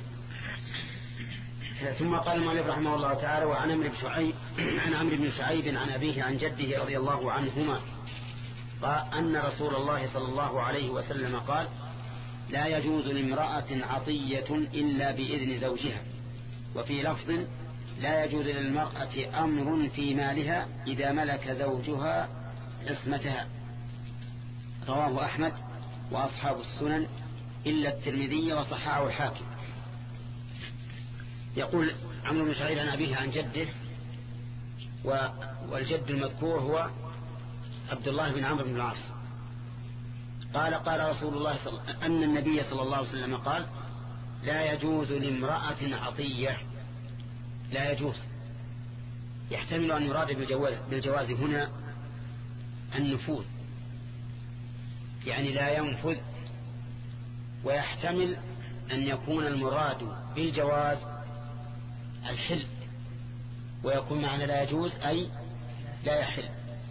ثم قال المؤلف رحمه الله تعالى: وعن عمرو بن شعيب عن عمرو بن شعيب عن أبيه عن جده رضي الله عنهما قال أن رسول الله صلى الله عليه وسلم قال: لا يجوز لامرأة عطية إلا بإذن زوجها. وفي لفظ: لا يجوز للمرأة أمر في مالها إذا ملك زوجها عصمتها. رواه أحمد وأصحاب السنن إلا الترمذي وصححه الحاكم. يقول عمرو بن شعيب عن أبيه عن جده، والجد المذكور هو عبد الله بن عمرو بن العاص. قال قال رسول الله صلى أن النبي صلى الله عليه وسلم قال: لا يجوز لامرأة عطية. لا يجوز يحتمل أن يراد بالجواز, بالجواز هنا النفوذ، يعني لا ينفذ، ويحتمل أن يكون المراد بالجواز الحل، ويكون معنى لا يجوز أي لا يحل.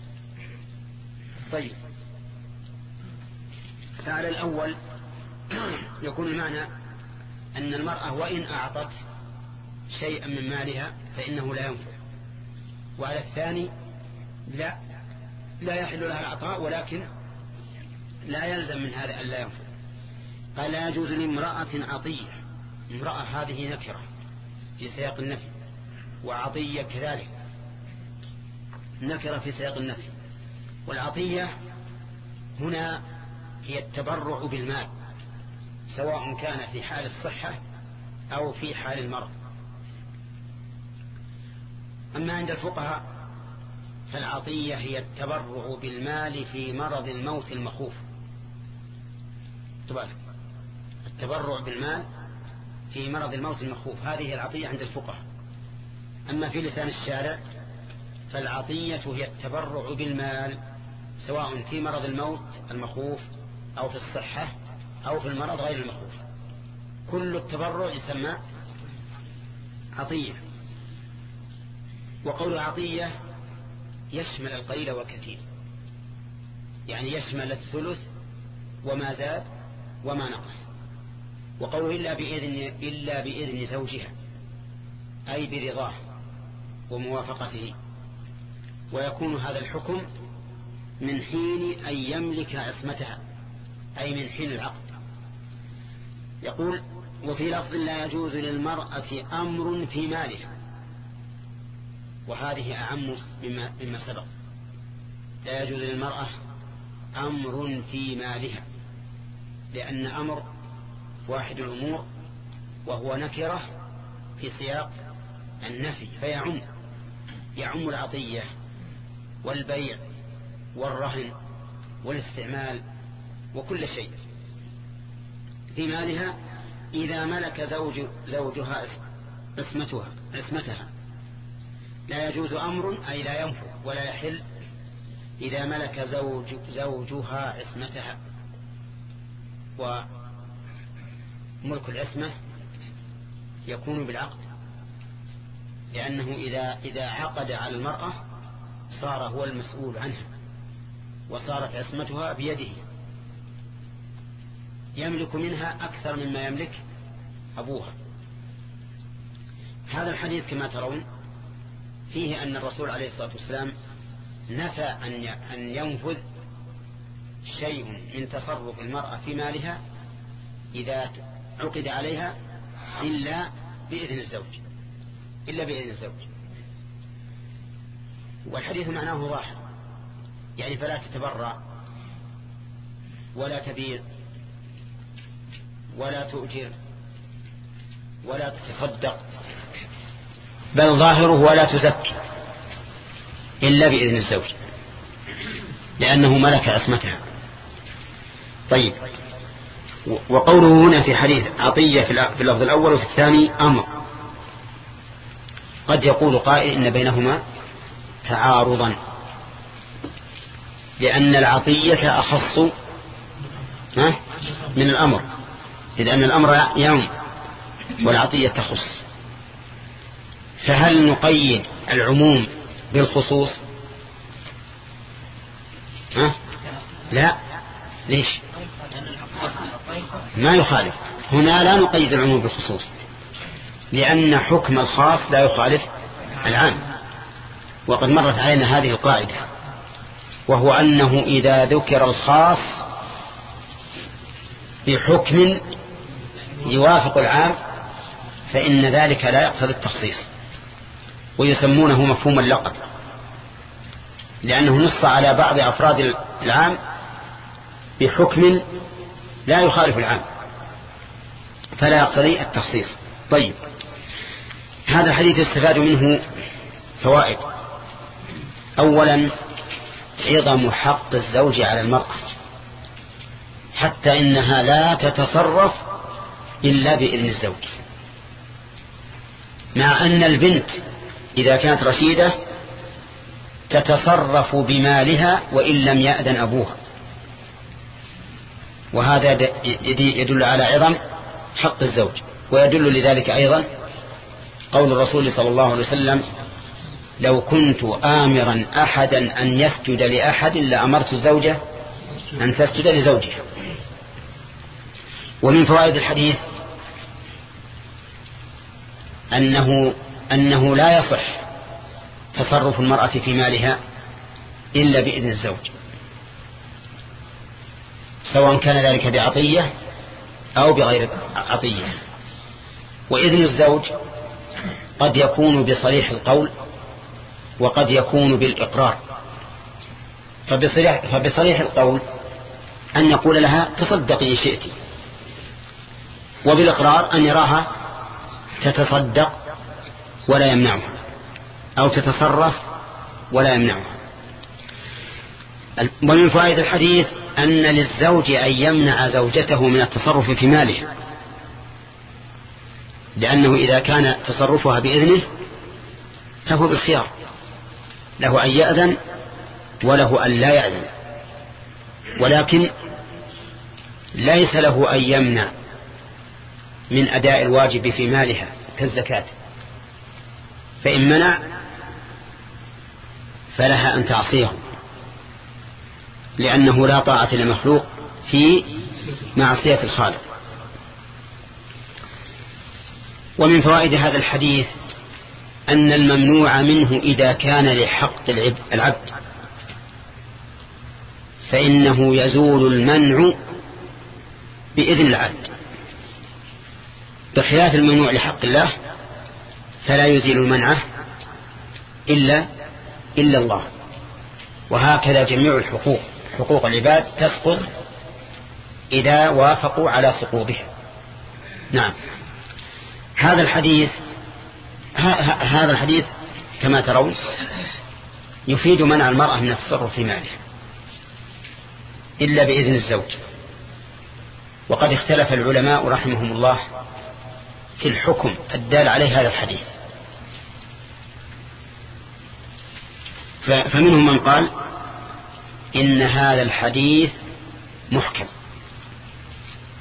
طيب، فعلى الأول يكون المعنى أن المرأة وإن أعطت شيئا من مالها فإنه لا ينفع، وعلى الثاني لا لا يحل لها العطاء، ولكن لا يلزم من هذا أن لا ينفع. قال: لا يجوز لامرأة عطية. امرأة هذه نكرة في سياق النفي، وعطية كذلك نكرة في سياق النفي. والعطية هنا هي التبرع بالمال، سواء كان في حال الصحة أو في حال المرض. أما عند الفقهاء فالعطية هي التبرع بالمال في مرض الموت المخوف. التبرع بالمال في مرض الموت المخوف، هذه العطية عند الفقهاء. أما في لسان الشارع فالعطية هي التبرع بالمال سواء في مرض الموت المخوف أو في الصحة أو في المرض غير المخوف. كل التبرع يسمى عطية. وقول عطية يشمل القليل والكثير، يعني يشمل الثلث وما زاد وما نقص. وقوله إلا بإذن, إلا بإذن زوجها أي برضاه وموافقته. ويكون هذا الحكم من حين أن يملك عصمتها، أي من حين العقد. يقول: وفي لفظ: لا يجوز للمرأة أمر في مالها. وهذه أعم مما, مما سبق. لا يجوز للمرأة أمر في مالها، لأن أمر واحد الأمور، وهو نكرة في سياق النفي، فيعم يعم العطية والبيع والرهن والاستعمال وكل شيء في مالها إذا ملك زوج زوجها عصمتها عصمتها. لا يجوز أمر أي لا ينفع ولا يحل إذا ملك زوج زوجها عصمتها. وملك العصمة يكون بالعقد، لأنه إذا إذا عقد على المرأة صار هو المسؤول عنها وصارت عصمتها بيده، يملك منها أكثر مما يملك أبوها. هذا الحديث كما ترون فيه أن الرسول عليه الصلاة والسلام نفى أن ينفذ شيء من تصرف المرأة في مالها إذا عقد عليها إلا بإذن الزوج إلا بإذن الزوج. والحديث معناه ظاهر، يعني فلا تتبرع ولا تبيع ولا تؤجر ولا تتصدق، بل ظاهره ولا تزكي إلا بإذن الزوج، لأنه ملك عصمتها. طيب، وقوله هنا في حديث عطية في اللفظ الأول وفي الثاني أمر، قد يقول قائل إن بينهما تعارضا، لأن العطية أخص من الأمر، لأن الأمر يعم والعطية تخص. فهل نقيد العموم بالخصوص؟ ها؟ لا. ليش؟ ما يخالف. هنا لا نقيد العموم بالخصوص، لأن حكم الخاص لا يخالف العام. وقد مرت علينا هذه القاعدة، وهو أنه إذا ذكر الخاص بحكم يوافق العام فإن ذلك لا يقتضي التخصيص، ويسمونه مفهوم اللقب، لأنه نص على بعض أفراد العام بحكم لا يخالف العام فلا يقتضي التخصيص. طيب، هذا الحديث يستفاد منه فوائد. أولا، عظم حق الزوج على المرأة، حتى إنها لا تتصرف إلا بإذن الزوج، مع أن البنت إذا كانت رشيدة تتصرف بمالها وإن لم يأذن أبوها، وهذا يدل على عظم حق الزوج. ويدل لذلك أيضا قول الرسول صلى الله عليه وسلم: لو كنت آمرا أحدا أن يسجد لأحد لأمرت الزوجة أن تسجد لزوجها. ومن فوائد الحديث أنه, أنه لا يصح تصرف المرأة في مالها إلا بإذن الزوج، سواء كان ذلك بعطية أو بغير عطية. وإذن الزوج قد يكون بصريح القول وقد يكون بالإقرار. فبصريح, فبصريح القول أن يقول لها تصدقي إن شئت، وبالإقرار أن يراها تتصدق ولا يمنعها، أو تتصرف ولا يمنعها. ومن فوائد الحديث أن للزوج أن يمنع زوجته من التصرف في ماله، لأنه إذا كان تصرفها بإذنه فهو بالخيار، له أن يأذن وله أن لا يأذن، ولكن ليس له أن يمنع من أداء الواجب في مالها كالزكاة، فإن منع فلها أن تعصيه، لأنه لا طاعة لمخلوق في معصية الخالق. ومن فوائد هذا الحديث أن الممنوع منه إذا كان لحق العبد فإنه يزول المنع بإذن العبد، بخلاف الممنوع لحق الله فلا يزيل المنع إلا إلا الله. وهكذا جميع الحقوق، حقوق العباد تسقط إذا وافقوا على سقوطها. نعم، هذا الحديث هذا الحديث كما ترون يفيد منع المرأة من التصرف في مالها إلا بإذن الزوج. وقد اختلف العلماء رحمهم الله في الحكم الدال عليه هذا الحديث، فمنهم من قال إن هذا الحديث محكم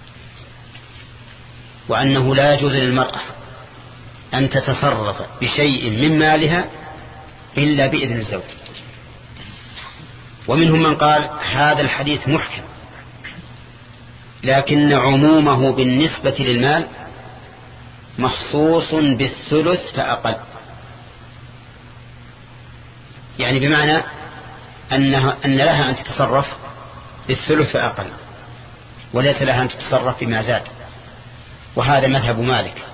وأنه لا يجوز للمرأة أن تتصرف بشيء من مالها إلا بإذن الزوج. ومنهم من قال هذا الحديث محكم، لكن عمومه بالنسبة للمال مخصوص بالثلث فأقل، يعني بمعنى أنها أن لها أن تتصرف بالثلث فأقل، وليس لها أن تتصرف بما زاد، وهذا مذهب مالك.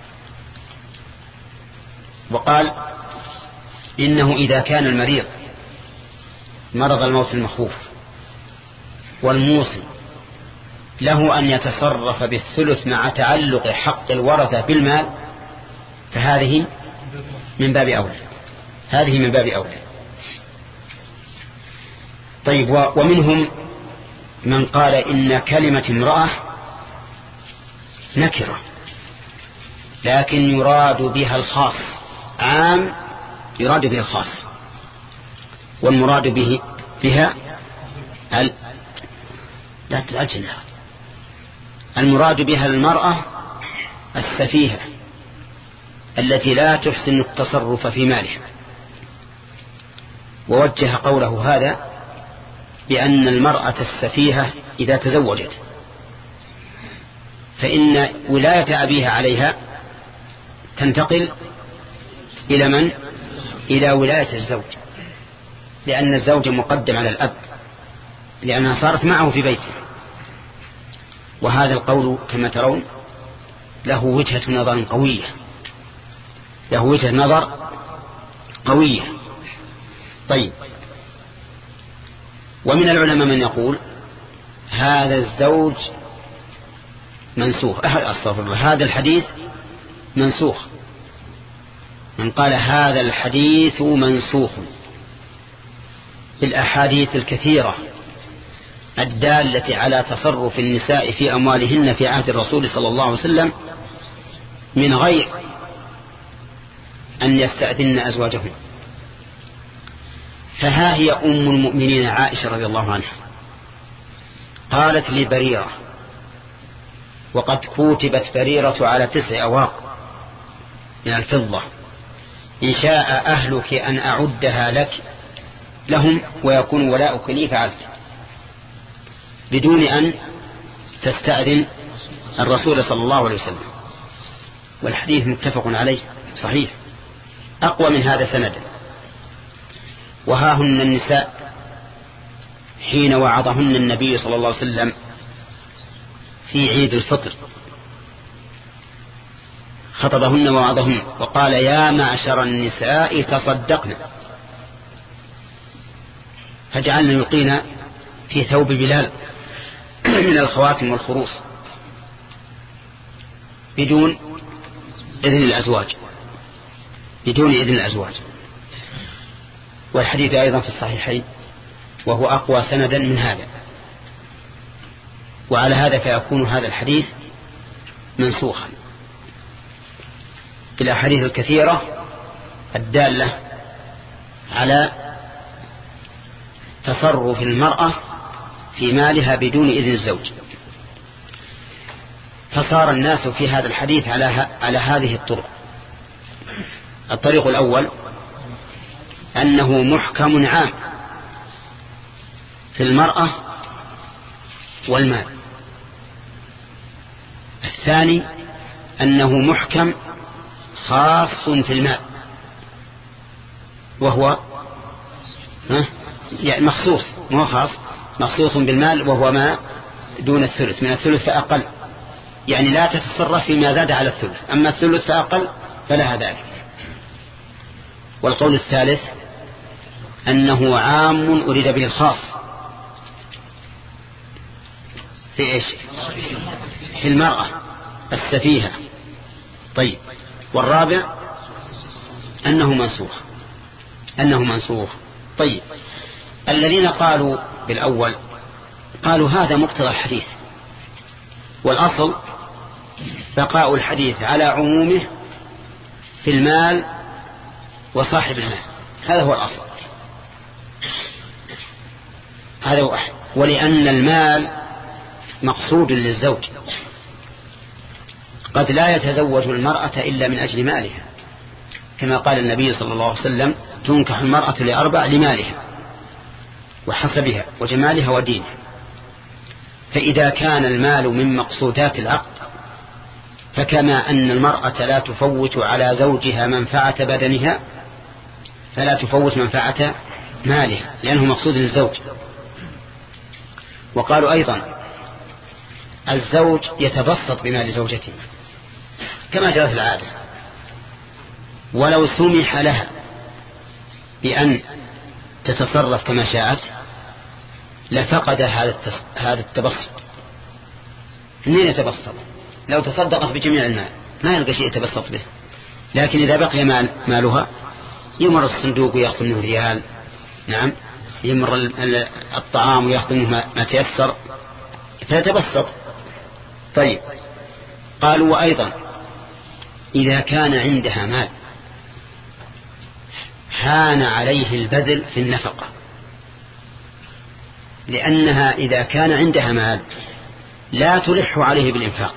وقال إنه إذا كان المريض مرض الموت المخوف والموصي له أن يتصرف بالثلث مع تعلق حق الورثة بالمال، فهذه من باب أولى، هذه من باب أولى. طيب، ومنهم من قال إن كلمة امرأة نكرة لكن يراد بها الخاص، عام يراد بها الخاص، والمراد به بها ال... لا تتعجل، المراد بها المرأة السفيهة التي لا تحسن التصرف في مالها. ووجه قوله هذا بأن المرأة السفيهة إذا تزوجت فإن ولاية أبيها عليها تنتقل إلى من؟ إلى ولاية الزوج، لأن الزوج مقدم على الأب لأنها صارت معه في بيته. وهذا القول كما ترون له وجهة نظر قوية، له وجهة نظر قوية. طيب، ومن العلماء من يقول هذا الزوج منسوخ، أستغفر الله، هذا الحديث منسوخ. من قال هذا الحديث منسوخ بالأحاديث الكثيرة الدالة على تصرف النساء في أموالهن في عهد الرسول صلى الله عليه وسلم من غير أن يستأذن أزواجهن. فها هي أم المؤمنين عائشة رضي الله عنها قالت لبريرة، وقد كتبت بريرة على تسع أواق من الفضة، إن شاء أهلك أن أعدها لك لهم ويكون ولاؤك لي فعلت، بدون أن تستأذن الرسول صلى الله عليه وسلم. والحديث متفق عليه صحيح، أقوى من هذا سندا. وها هن النساء حين وعظهن النبي صلى الله عليه وسلم في عيد الفطر، خطبهن ووعظهن وقال يا معشر النساء تصدقن، فجعلنا يلقين في ثوب بلال من الخواتم والخروص بدون إذن الأزواج، بدون إذن الأزواج. والحديث أيضا في الصحيحين وهو أقوى سندا من هذا. وعلى هذا فيكون هذا الحديث منسوخا بالأحاديث الكثيرة الدالة على تصرف المرأة في مالها بدون إذن الزوج. فصار الناس في هذا الحديث على على هذه الطرق. الطريق الأول أنه محكم عام في المرأة والمال. الثاني أنه محكم خاص في المال، وهو يعني مخصوص، مو خاص، مخصوص بالمال، وهو ما دون الثلث، من الثلث فأقل، يعني لا تتصرف فيما زاد على الثلث، أما الثلث فأقل فلها ذلك. والقول الثالث أنه عام أريد به الخاص في إيش؟ في المرأة السفيهة. طيب، والرابع أنه منسوخ، أنه منسوخ. طيب، الذين قالوا بالأول قالوا هذا مقتضى الحديث، والأصل بقاء الحديث على عمومه في المال وصاحب المال، هذا هو الأصل، هذا واحد. ولأن المال مقصود للزوج، قد لا يتزوج المرأة إلا من أجل مالها، كما قال النبي صلى الله عليه وسلم: تنكح المرأة لأربع: لمالها وحسبها وجمالها ودينها. فإذا كان المال من مقصودات العقد، فكما أن المرأة لا تفوت على زوجها منفعة بدنها، فلا تفوت منفعة مالها، لأنه مقصود للزوج. وقالوا أيضا: الزوج يتبسط بمال زوجته كما جرت العادة، ولو سمح لها بأن تتصرف كما شاءت لفقد هذا التبسط. منين يتبسط؟ لو تصدقت بجميع المال ما يلقى شيء يتبسط به، لكن إذا بقي مال مالها يمر الصندوق ويأخذ منه ريال، نعم، يمر الطعام ويأخذ منه ما تيسر، فيتبسط. طيب، قالوا: وأيضا إذا كان عندها مال هان عليه البذل في النفقة، لأنها إذا كان عندها مال لا تلح عليه بالإنفاق،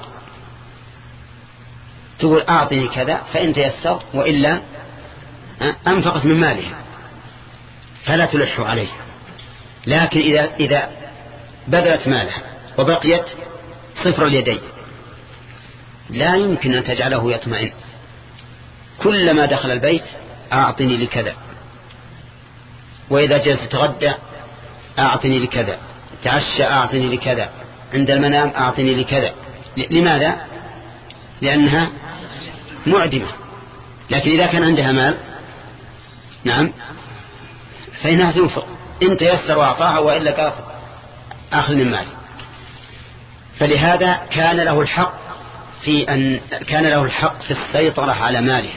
تقول: أعطني كذا فإن تيسر، وإلا أنفقت من مالها، فلا تلح عليه. لكن إذا إذا بذلت مالها وبقيت صفر اليدين لا يمكن أن تجعله يطمئن. كلما دخل البيت: أعطني لكذا، وإذا جلس تغدى: أعطني لكذا، تعشى: أعطني لكذا، عند المنام: أعطني لكذا. لماذا؟ لأنها معدمة. لكن إذا كان عندها مال، نعم، فإنها تنفق، إن تيسر وأعطاها، وإلا قال: أخذ من مالي. فلهذا كان له الحق في أن كان له الحق في السيطرة على مالها،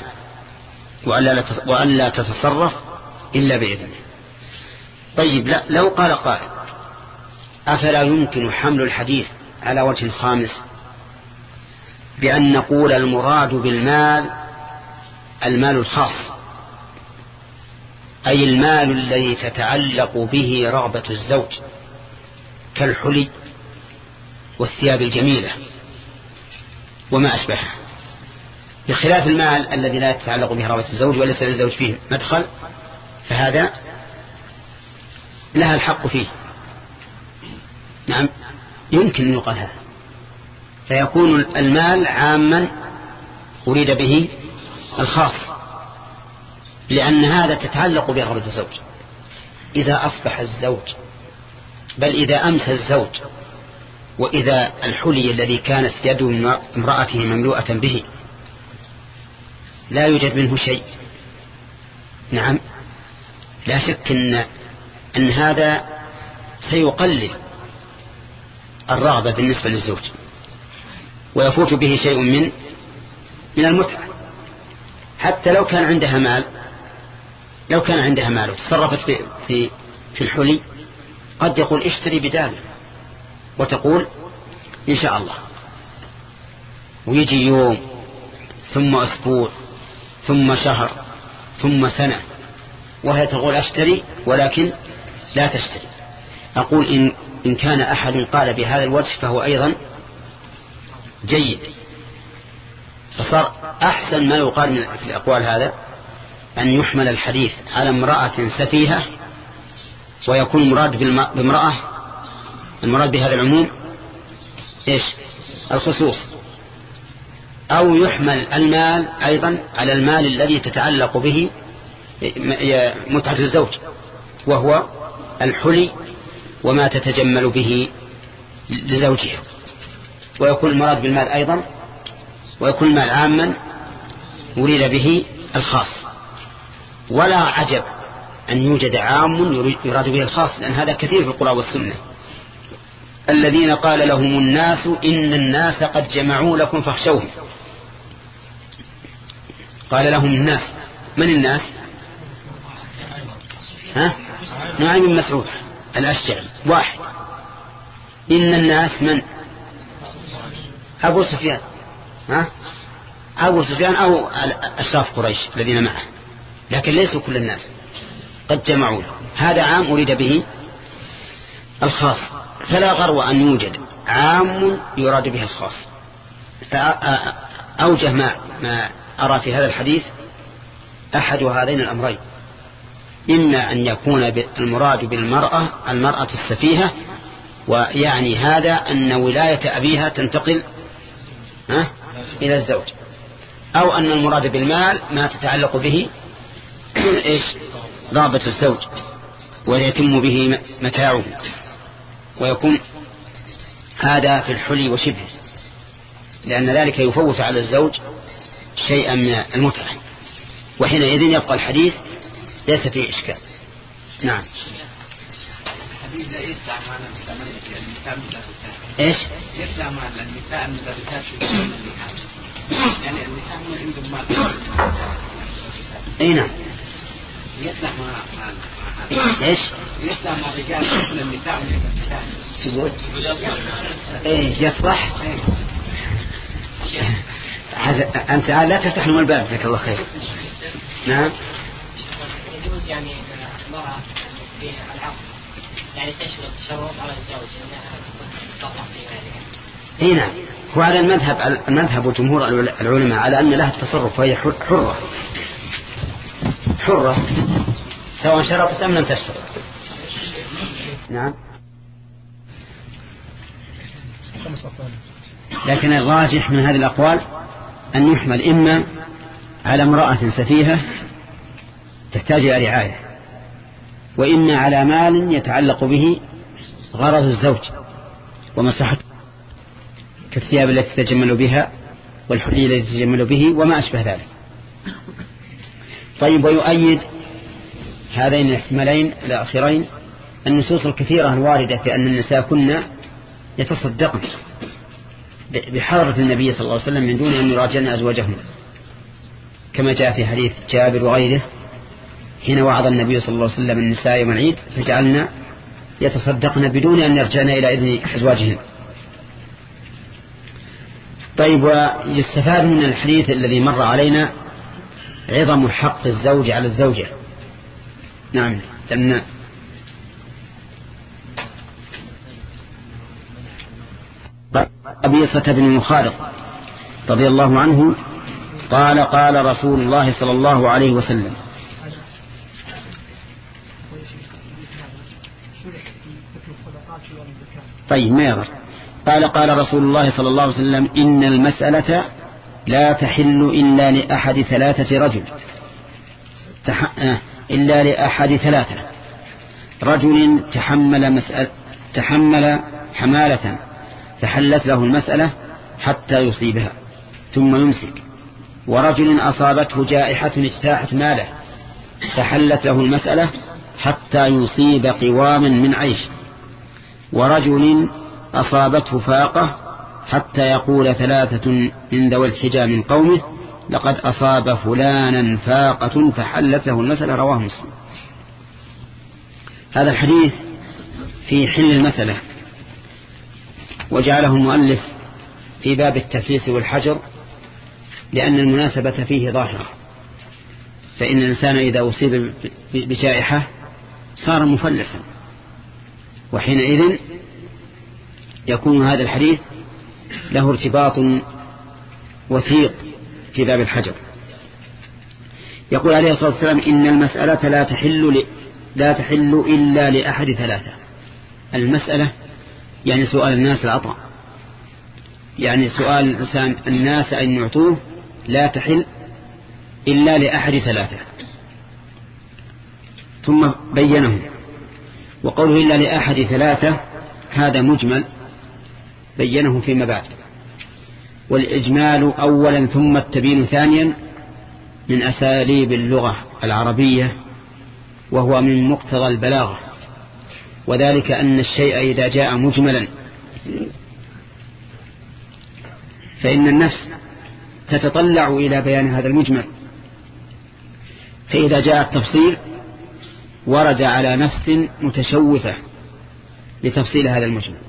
وألا تتصرف إلا بإذنه. طيب، لا لو قال قائل: أفلا يمكن حمل الحديث على وجه خامس بأن نقول المراد بالمال المال الخاص، أي المال الذي تتعلق به رغبة الزوج كالحلي والثياب الجميلة وما أشبهها، بخلاف المال الذي لا يتعلق به رغبة الزوج وليس للزوج فيه مدخل، فهذا لها الحق فيه. نعم، يمكن أن يقال هذا، فيكون المال عاما أريد به الخاص، لأن هذا تتعلق برغبة الزوج. إذا أصبح الزوج، بل إذا أمسى الزوج، وإذا الحلي الذي كانت يد امرأته مملوءة به لا يوجد منه شيء، نعم، لا شك أن, أن هذا سيقلل الرغبة بالنسبة للزوج، ويفوت به شيء من من المتعة. حتى لو كان عندها مال لو كان عندها مال وتصرفت في في في الحلي، قد يقول: اشتري بداله، وتقول: إن شاء الله. ويجي يوم ثم أسبوع ثم شهر ثم سنة وهي تقول: أشتري، ولكن لا تشتري. أقول: إن, إن كان أحد قال بهذا الوجه فهو أيضا جيد. فصار أحسن ما يقال في الأقوال هذا أن يحمل الحديث على امرأة سفيهة، ويكون المراد بامرأة المراد بهذا العموم إيش؟ الخصوص. أو يحمل المال أيضا على المال الذي تتعلق به متعة الزوج، وهو الحلي وما تتجمل به لزوجها، ويكون المراد بالمال أيضا، ويكون المال عاما أريد به الخاص. ولا عجب أن يوجد عام يراد به الخاص، لأن هذا كثير في القرآن والسنة. الذين قال لهم الناس إن الناس قد جمعوا لكم فاخشوهم. قال لهم الناس، من الناس؟ ها؟ نعيم بن مسعود الأشجعي واحد. إن الناس من؟ أبو سفيان، ها؟ أبو سفيان أو أشراف قريش الذين معه، لكن ليسوا كل الناس. قد جمعوا له، هذا عام أريد به الخاص، فلا غرو أن يوجد عام يراد به الخاص. فأوجه ما, ما أرى في هذا الحديث أحد هذين الأمرين: إما أن يكون المراد بالمرأة المرأة السفيهة، ويعني هذا أن ولاية أبيها تنتقل ها إلى الزوج، أو أن المراد بالمال ما تتعلق به إيش رغبة الزوج ويتم به متاعه، ويكون هذا في الحلي وشبهه، لأن ذلك يفوت على الزوج شيئا من المتعة، وحينئذ يبقى الحديث ليس فيه إشكال. نعم. إيش؟ يطلع مع النساء المدرسات في النكاح، يعني النساء هم عندهم مال. أي نعم. يطلع مع مع إيش؟ يطلع مع الرجال مثل النساء المدرسات. سبوت. إيه يصلح. أنت لا تفتح لهم الباب، جزاك الله خير. نعم. يجوز يعني المرأة في العقد يعني تشرط شروط على الزوج انها تصرح في ذلك. اي نعم، هو على المذهب المذهب وجمهور العلماء على ان لها التصرف، وهي حرة حرة سواء شرطت ام لم تشترط. نعم. لكن الراجح من هذه الأقوال أن يحمل إما على امرأة سفيهة تحتاج إلى رعاية، وإما على مال يتعلق به غرض الزوج ومصلحته، كالثياب التي تتجمل بها والحلي التي تتجمل به وما أشبه ذلك. طيب، ويؤيد هذين الاحتمالين الأخيرين النصوص الكثيرة الواردة في أن النساء كنا يتصدقن بحضرة النبي صلى الله عليه وسلم من دون أن يراجعن أزواجهن، كما جاء في حديث جابر وغيره حين وعظ النبي صلى الله عليه وسلم النساء يوم العيد فجعلنا يتصدقن بدون أن يرجعن إلى إذن أزواجهن. طيب، ويستفاد من الحديث الذي مر علينا عظم حق الزوج على الزوجة. نعم. لأن قبيصة بن مخارق رضي الله عنه قال قال رسول الله صلى الله عليه وسلم: طيب ما يرى. قال قال رسول الله صلى الله عليه وسلم: إن المسألة لا تحل إلا لأحد ثلاثة رجل تح... إلا لأحد ثلاثة رجل تحمل مسألة تحمل حمالة فحلت له المسألة حتى يصيبها ثم يمسك، ورجل أصابته جائحة اجتاحت ماله فحلت له المسألة حتى يصيب قواما من عيش، ورجل أصابته فاقة حتى يقول ثلاثة من ذوي الحجى من قومه: لقد أصاب فلانا فاقة فحلت له المسألة. رواه مسلم. هذا الحديث في حل المسألة، وجعله المؤلف في باب التفليس والحجر لأن المناسبة فيه ظاهرة، فإن الإنسان إذا أصيب بجائحة صار مفلسا، وحينئذ يكون هذا الحديث له ارتباط وثيق في باب الحجر. يقول عليه الصلاة والسلام: إن المسألة لا تحل لا تحل إلا لأحد ثلاثة. المسألة يعني سؤال الناس العطاء، يعني سؤال الإنسان الناس أن يعطوه لا تحل إلا لأحد ثلاثة، ثم بينه. وقوله إلا لأحد ثلاثة هذا مجمل بينه فيما بعد، والإجمال أولا ثم التبيين ثانيا من أساليب اللغة العربية، وهو من مقتضى البلاغة، وذلك أن الشيء إذا جاء مجملا فإن النفس تتطلع إلى بيان هذا المجمل، فإذا جاء التفصيل ورد على نفس متشوفة لتفصيل هذا المجمل.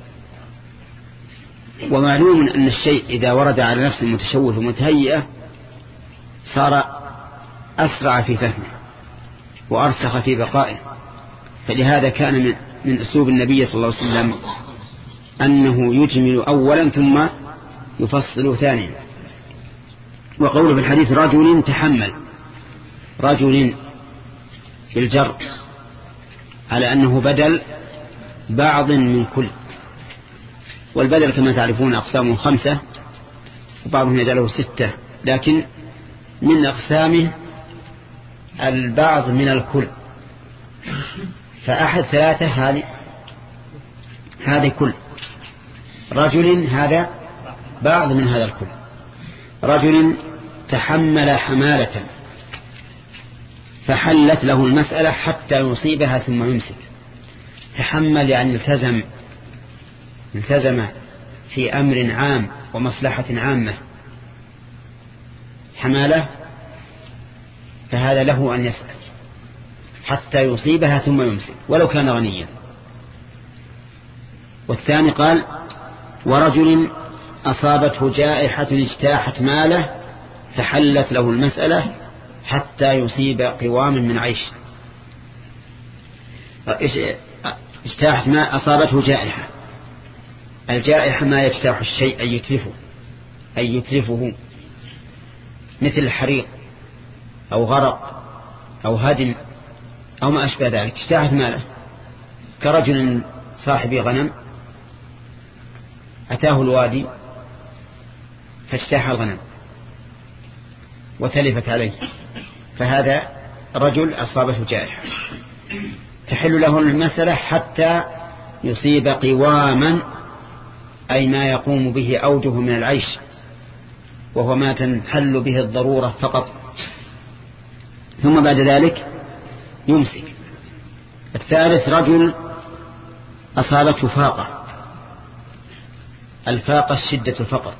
ومعلوم أن الشيء إذا ورد على نفس متشوفة متهيئة صار أسرع في فهمه وأرسخ في بقائه، فلهذا كان من, من أسلوب النبي صلى الله عليه وسلم أنه يجمل أولا ثم يفصل ثانيا. وقوله في الحديث رجل تحمل، رجل في الجر على أنه بدل بعض من كل، والبدل كما تعرفون أقسامه خمسة وبعضهم يجعله ستة، لكن من أقسامه البعض من الكل، فأحد ثلاثة هذه هذه كل، رجل هذا بعض من هذا الكل. رجل تحمل حمالة فحلت له المسألة حتى يصيبها ثم يمسك. تحمل يعني التزم التزم في أمر عام ومصلحة عامة حمالة، فهذا له أن يسأل حتى يصيبها ثم يمسك ولو كان غنيا. والثاني قال ورجل أصابته جائحة اجتاحت ماله فحلت له المسألة حتى يصيب قواما من عيش. اجتاحت ما أصابته جائحة، الجائحة ما يجتاح الشيء أي يتلفه أي يتلفه مثل الحريق أو غرق أو هدم أو ما أشبه ذلك. اجتاحت ماله كرجل صاحب غنم أتاه الوادي فاجتاح الغنم وتلفت عليه، فهذا رجل أصابته جائحة تحل له المسألة حتى يصيب قواما أي ما يقوم به أوجه من العيش، وهو ما تنحل به الضرورة فقط، ثم بعد ذلك يمسك. الثالث رجل أصابته فاقة، الفاقة شدة الفقر،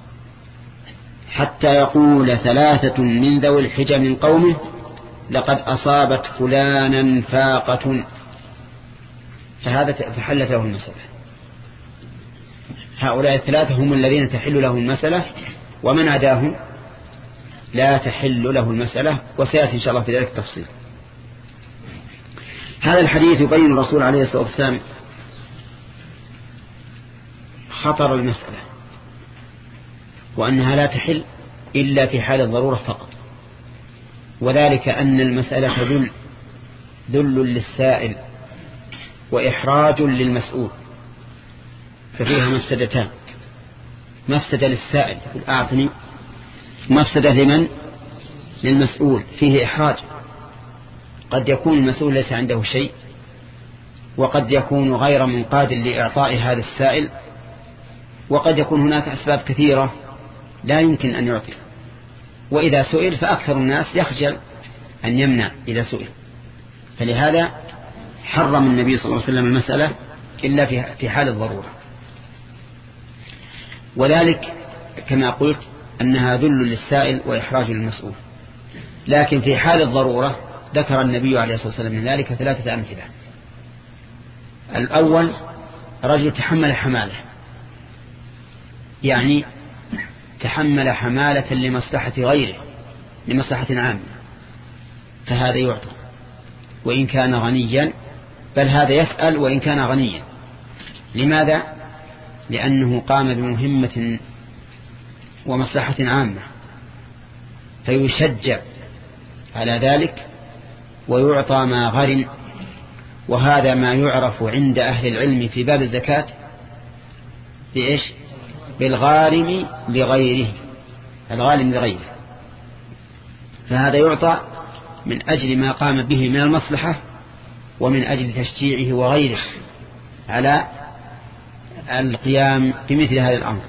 حتى يقول ثلاثة من ذوي الحجى من قومه لقد أصابت فلانا فاقة، فهذا فحلت له المسألة. هؤلاء الثلاثة هم الذين تحل له المسألة، ومن عداهم لا تحل له المسألة، وسيأتي إن شاء الله في ذلك التفصيل. هذا الحديث يبين الرسول عليه الصلاة والسلام خطر المسألة، وأنها لا تحل إلا في حال الضرورة فقط، وذلك أن المسألة ذل ذل للسائل وإحراج للمسؤول، ففيها مفسدتان: مفسدة للسائل تقول أعطني، مفسدة لمن؟ للمسؤول، فيه إحراج. قد يكون المسؤول ليس عنده شيء، وقد يكون غير منقاد لإعطاء هذا السائل، وقد يكون هناك أسباب كثيرة لا يمكن أن يعطي، وإذا سئل فأكثر الناس يخجل أن يمنع إذا سئل، فلهذا حرم النبي صلى الله عليه وسلم المسألة إلا في حال الضرورة. وذلك كما قلت أنها ذل للسائل وإحراج للمسؤول، لكن في حال الضرورة ذكر النبي عليه الصلاة والسلام من ذلك ثلاثة أمثلة. الأول رجل تحمل حمالة، يعني تحمل حمالة لمصلحة غيره، لمصلحة عامة، فهذا يعطى وإن كان غنيا، بل هذا يسأل وإن كان غنيا. لماذا؟ لأنه قام بمهمة ومصلحة عامة، فيشجع على ذلك ويعطى ما غرم. وهذا ما يعرف عند أهل العلم في باب الزكاة بإيش؟ بالغارم لغيره، الغارم لغيره، فهذا يعطى من أجل ما قام به من المصلحة ومن أجل تشجيعه وغيره على القيام بمثل هذا الأمر.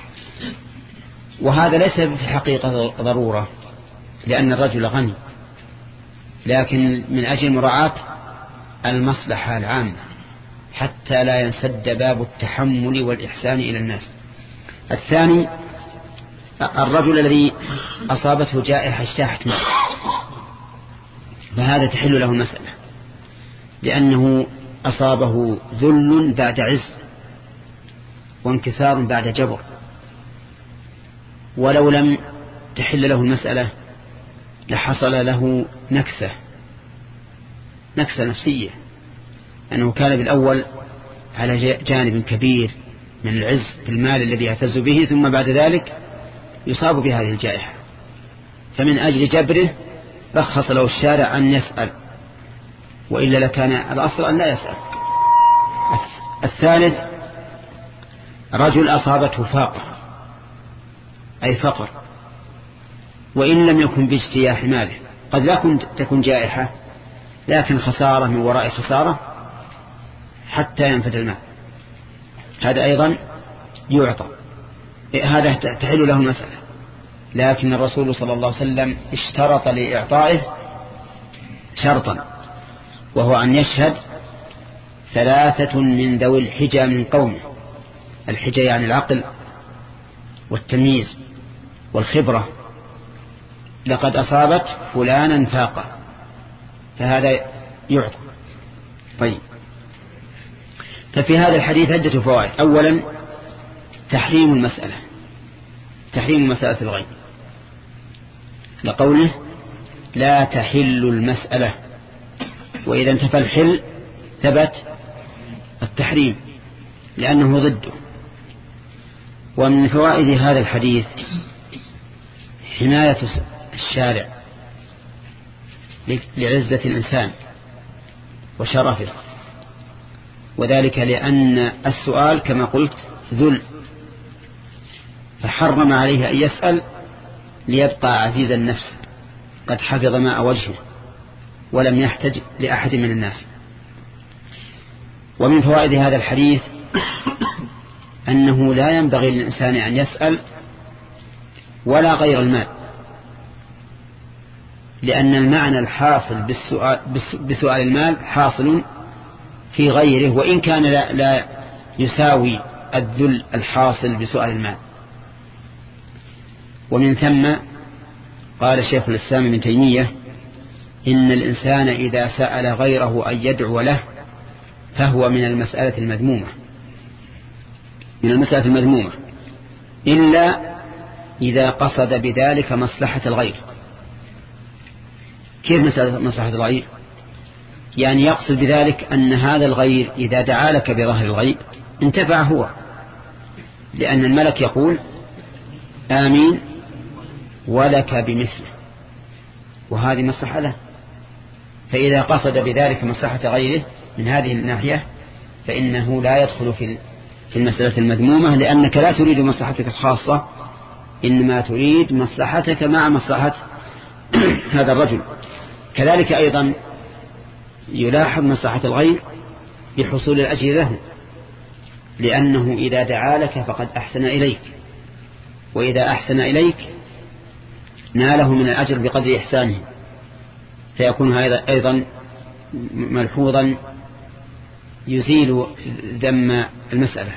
وهذا ليس في الحقيقة ضرورة، لأن الرجل غني، لكن من أجل مراعاة المصلحة العامة حتى لا ينسد باب التحمل والإحسان إلى الناس. الثاني الرجل الذي أصابته جائحة اجتاحت ماله، فهذا تحل له المسألة، لأنه أصابه ذل بعد عز وانكسار بعد جبر، ولو لم تحل له المسألة لحصل له نكسة نكسة نفسية، أنه كان بالأول على جانب كبير من العز في المال الذي يهتز به، ثم بعد ذلك يصاب بهذه الجائحة، فمن أجل جبره رخص له الشارع أن يسأل، وإلا لكان الأصل أن لا يسأل. الثالث رجل أصابته فاقة أي فقر، وإن لم يكن باجتياح ماله، قد لا تكون جائحة لكن خسارة من وراء خسارة حتى ينفد المال، هذا أيضا يعطى، هذا تحل له المسألة. لكن الرسول صلى الله عليه وسلم اشترط لإعطائه شرطا، وهو أن يشهد ثلاثة من ذوي الحجة من قومه. الحجة يعني العقل والتمييز والخبرة، لقد أصابت فلانا فاقة، فهذا يعطى. طيب، ففي هذا الحديث عدة فوائد. أولا تحريم المسألة، تحريم مسألة الغيب، لقوله لا تحل المسألة، وإذا انتفى الحل ثبت التحريم لأنه ضده. ومن فوائد هذا الحديث حماية الشارع لعزة الإنسان وشرفه، وذلك لأن السؤال كما قلت ذل، فحرم عليه أن يسأل ليبقى عزيز النفس قد حفظ ماء وجهه ولم يحتج لأحد من الناس. ومن فوائد هذا الحديث أنه لا ينبغي للإنسان أن يسأل ولا غير المال، لأن المعنى الحاصل بالسؤال, بسؤال المال حاصل في غيره، وإن كان لا, لا يساوي الذل الحاصل بسؤال المال. ومن ثم قال شيخ الإسلام ابن تيمية إن الإنسان إذا سأل غيره أن يدعو له فهو من المسألة المذمومة، من المسألة المذمومة إلا إذا قصد بذلك مصلحة الغير. كيف مسألة مصلحة الغير؟ يعني يقصد بذلك أن هذا الغير إذا دعا لك بظهر الغيب انتفع هو، لأن الملك يقول آمين ولك بمثله، وهذه مصلحة له. فإذا قصد بذلك مصلحة غيره من هذه الناحية فإنه لا يدخل في في المسألة المذمومة، لأنك لا تريد مصلحتك الخاصة، إنما تريد مصلحتك مع مصلحة هذا الرجل. كذلك أيضا يلاحظ مصلحة الغير بحصول الأجر له، لأنه إذا دعا لك فقد أحسن إليك، وإذا أحسن إليك ناله من الأجر بقدر إحسانه، فيكون هذا أيضا ملحوظا يزيل ذم المسألة.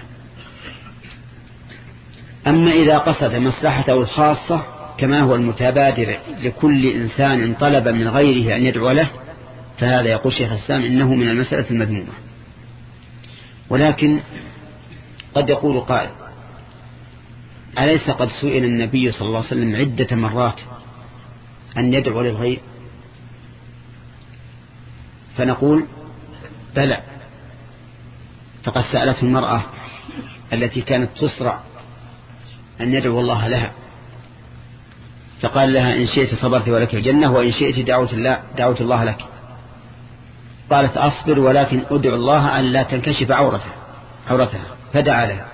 أما إذا قصد مصلحته الخاصة كما هو المتبادر لكل إنسان طلب من غيره أن يدعو له، فهذا يقول شيخ الإسلام إنه من المسألة المذمومة. ولكن قد يقول قائل أليس قد سئل النبي صلى الله عليه وسلم عدة مرات أن يدعو للغير؟ فنقول بلى، فقد سألته المرأة التي كانت تسرع أن يدعو الله لها، فقال لها إن شئت صبرت ولك الجنة، وإن شئت دعوت الله, دعوت الله لك. قالت أصبر ولكن أدعو الله أن لا تنكشف عورتها, عورتها فدعا لها،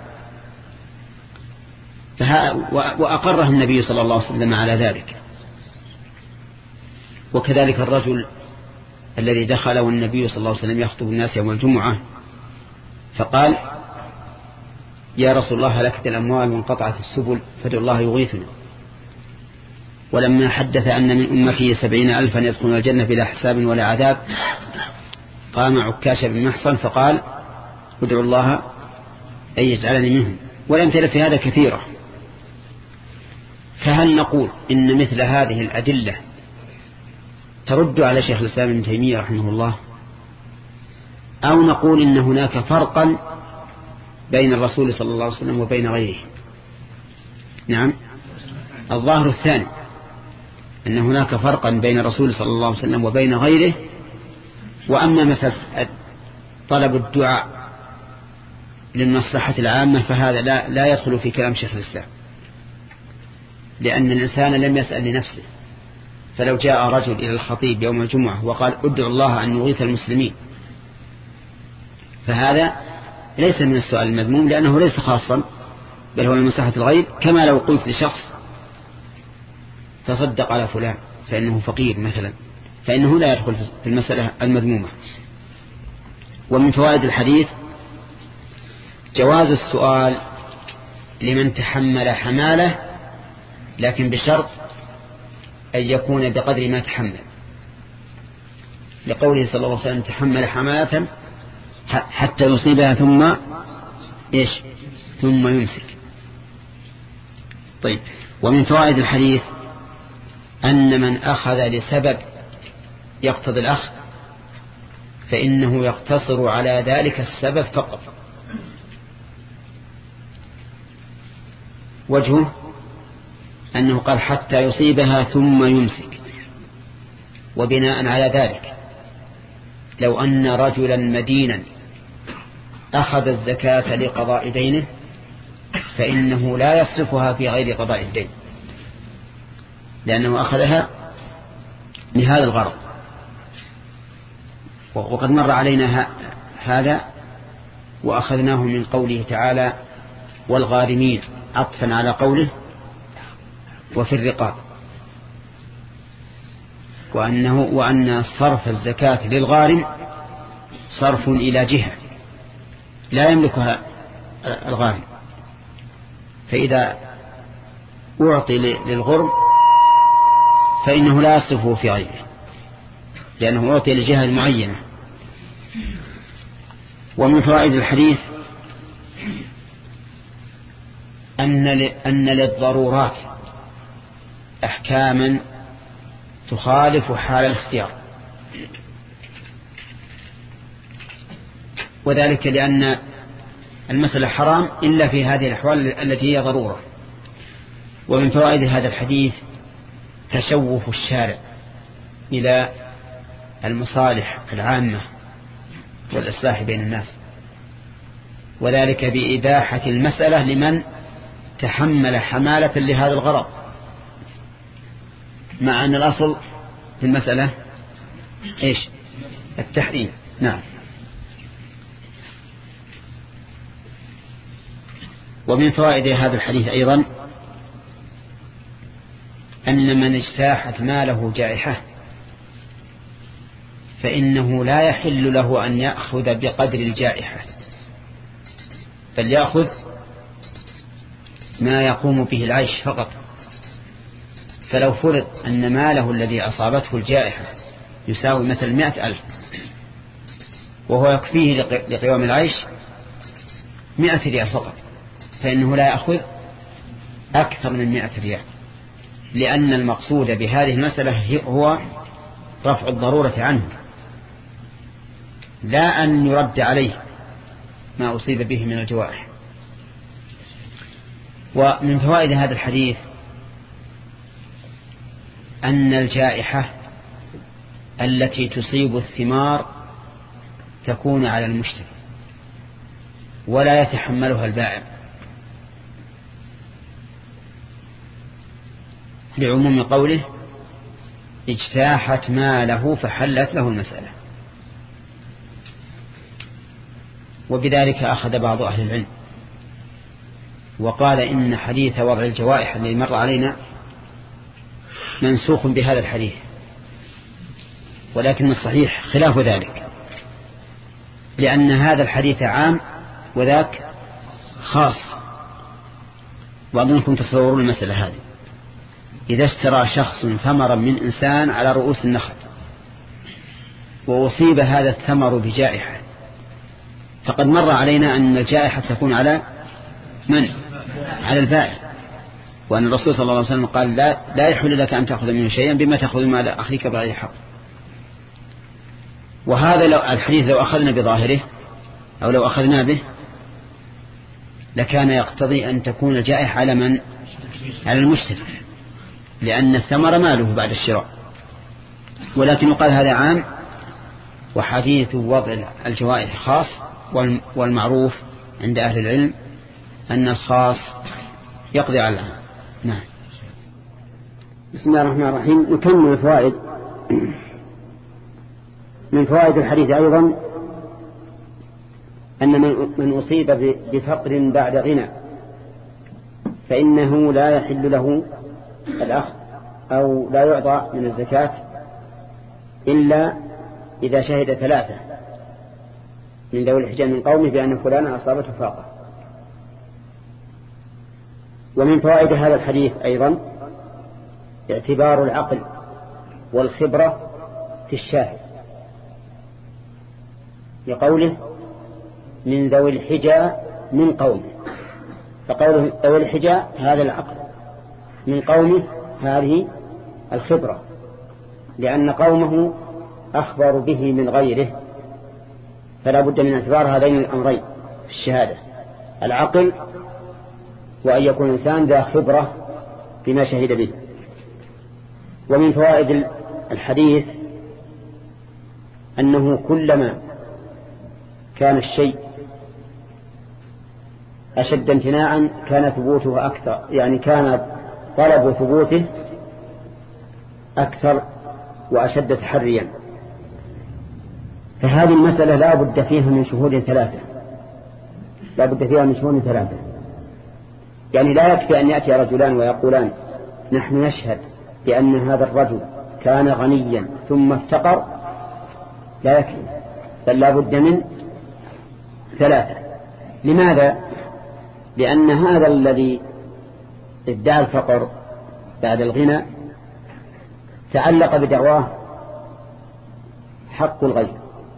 وأقرها النبي صلى الله عليه وسلم على ذلك. وكذلك الرجل الذي دخل والنبي صلى الله عليه وسلم يخطب الناس يوم الجمعة فقال يا رسول الله هلكت الأموال وانقطعت السبل فادعو الله يغيثنا. ولما حدث أن من أمته سبعين ألفا يدخلون الجنة بلا حساب ولا عذاب قام عكاش بن محصن فقال ادعو الله أن يجعلني منهم، والأمثلة في هذا كثيرة. فهل نقول إن مثل هذه الأدلة ترد على شيخ الإسلام ابن تيمية رحمه الله، أو نقول إن هناك فرقا بين الرسول صلى الله عليه وسلم وبين غيره؟ نعم، الظاهر الثاني، أن هناك فرقا بين الرسول صلى الله عليه وسلم وبين غيره. وأما مثل طلب الدعاء للمصلحة العامة فهذا لا, لا يدخل في كلام شيخ الإسلام، لأن الإنسان لم يسأل لنفسه. فلو جاء رجل إلى الخطيب يوم الجمعة وقال ادعوا الله أن يغيث المسلمين، فهذا ليس من السؤال المذموم، لأنه ليس خاصا بل هو لمصلحة الغير. كما لو قلت لشخص تصدق على فلان فإنه فقير مثلا، فإنه لا يدخل في المسألة المذمومة. ومن فوائد الحديث جواز السؤال لمن تحمل حمالة، لكن بشرط أن يكون بقدر ما تحمل، لقوله صلى الله عليه وسلم تحمل حمالة حتى يصيبها ثم إيش ثم يمسك. طيب، ومن فوائد الحديث أن من أخذ لسبب يقتضي الأخذ فإنه يقتصر على ذلك السبب فقط. وجهه أنه قال حتى يصيبها ثم يمسك، وبناء على ذلك لو أن رجلا مدينا أخذ الزكاة لقضاء دينه فإنه لا يصرفها في غير قضاء الدين، لأنه أخذها لهذا الغرض. وقد مر علينا هذا وأخذناه من قوله تعالى والغارمين عطفا على قوله وفي الرقاب، وأنه وأن صرف الزكاة للغارم صرف إلى جهة لا يملكها الغارم، فإذا أعطي للغرم فإنه لا يصرفه في غيره، لأنه أعطي لجهة معينة. ومن فوائد الحديث أن أن للضرورات أحكاما تخالف حال الاختيار، وذلك لأن المسألة حرام إلا في هذه الأحوال التي هي ضرورة. ومن فوائد هذا الحديث تشوف الشارع إلى المصالح العامة والإصلاح بين الناس، وذلك بإباحة المسألة لمن تحمل حمالة لهذا الغرض، مع أن الأصل في المسألة إيش التحريم. نعم. ومن فوائد هذا الحديث أيضا أن من اجتاحت ماله جائحة فإنه لا يحل له أن يأخذ بقدر الجائحة، بل يأخذ ما يقوم به العيش فقط. فلو فرض أن ماله الذي أصابته الجائحة يساوي مثل مئة ألف وهو يكفيه لقوام العيش مئة ريال فقط، فإنه لا يأخذ أكثر من مئة ريال، لأن المقصود بهذه المسألة هو رفع الضرورة عنه، لا أن يرد عليه ما أصيب به من الجوارح. ومن فوائد هذا الحديث أن الجائحة التي تصيب الثمار تكون على المشتري ولا يتحملها البائع، لعموم قوله اجتاحت ماله فحلت له المسألة. وبذلك أخذ بعض أهل العلم وقال إن حديث وضع الجوائح الذي مر علينا منسوخ بهذا الحديث، ولكن الصحيح خلاف ذلك، لأن هذا الحديث عام وذاك خاص. وأظنكم تصورون المسألة هذه. إذا اشترى شخص ثمرا من إنسان على رؤوس النخل وأصيب هذا الثمر بجائحة، فقد مر علينا أن الجائحة تكون على من؟ على البائع، وأن الرسول صلى الله عليه وسلم قال لا, لا يحل لك أن تأخذ منه شيئا بما تأخذ مال أخيك بغير حق. وهذا لو الحديث لو أخذنا بظاهره أو لو أخذنا به لكان يقتضي أن تكون الجائحة على من؟ على المشتري، لأن الثمر ماله بعد الشراء. ولكن يقال هذا عام، وحديث وضع الجوائح خاص، والمعروف عند أهل العلم أن الخاص يقضي على العام. نعم. بسم الله الرحمن الرحيم. نكمل الفوائد. من فوائد الحديث أيضا أن من أصيب بفقر بعد غنى فإنه لا يحل له الأخذ أو لا يعطى من الزكاة إلا إذا شهد ثلاثة من ذوي الحجة من قومه بأن فلانا أصابته فاقة. ومن فوائد هذا الحديث أيضا اعتبار العقل والخبرة في الشاهد، لقوله من ذوي الحجة من قومه، فقوله ذوي الحجة هذا العقل، من قومه هذه الخبرة، لأن قومه أخبر به من غيره، فلا بد من اعتبار هذين الأمرين في الشهادة، العقل وأن يكون الإنسان ذا خبرة بما شهد به. ومن فوائد الحديث أنه كلما كان الشيء أشد امتناعا كان ثبوته أكثر، يعني كان طلب ثبوته أكثر وأشد تحريا. فهذه المسألة لا بد فيها من شهود ثلاثة، لا بد فيها من شهود ثلاثة. يعني لا يكفي أن يأتي رجلان ويقولان نحن نشهد بأن هذا الرجل كان غنيا ثم افتقر، لا يكفي، بل لا بد من ثلاثة. لماذا؟ لأن هذا الذي ادعى الفقر بعد الغنى تعلق بدعواه حق الغير،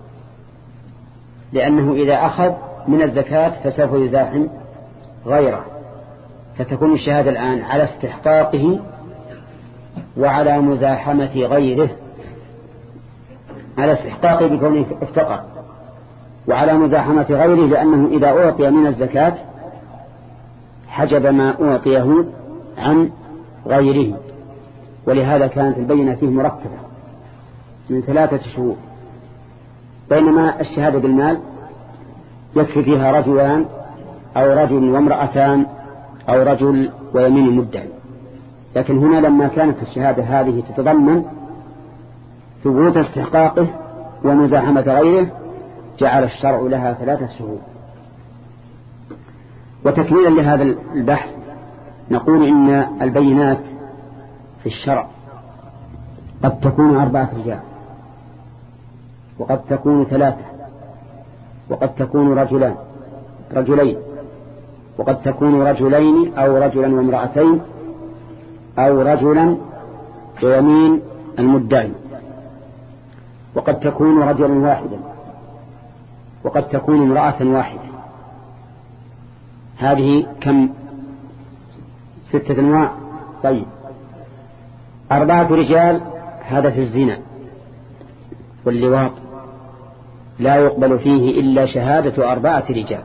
لأنه إذا أخذ من الزكاة فسوف يزاحم غيره، فتكون الشهادة الآن على استحقاقه وعلى مزاحمة غيره، على استحقاقه بكونه افتقر، وعلى مزاحمة غيره لأنه إذا أعطي من الزكاة حجب ما أعطيه عن غيره، ولهذا كانت البينة فيه مرتبة من ثلاثة شهور، بينما الشهادة بالمال يكفي فيها رجلان أو رجل وامرأتان أو رجل ويمين مدعي. لكن هنا لما كانت الشهادة هذه تتضمن ثبوت استحقاقه ومزاحمة غيره جعل الشرع لها ثلاثة شهور. وتكميلا لهذا البحث نقول إن البينات في الشرع قد تكون أربعة رجال، وقد تكون ثلاثة، وقد تكون رجلان رجلين، وقد تكون رجلين أو رجلا وامرأتين أو رجلا ويمين المدعي، وقد تكون رجلا واحدا، وقد تكون امرأة واحدة. هذه كم؟ ستة أنواع. طيب، أربعة رجال هذا في الزنا واللواط لا يقبل فيه إلا شهادة أربعة رجال،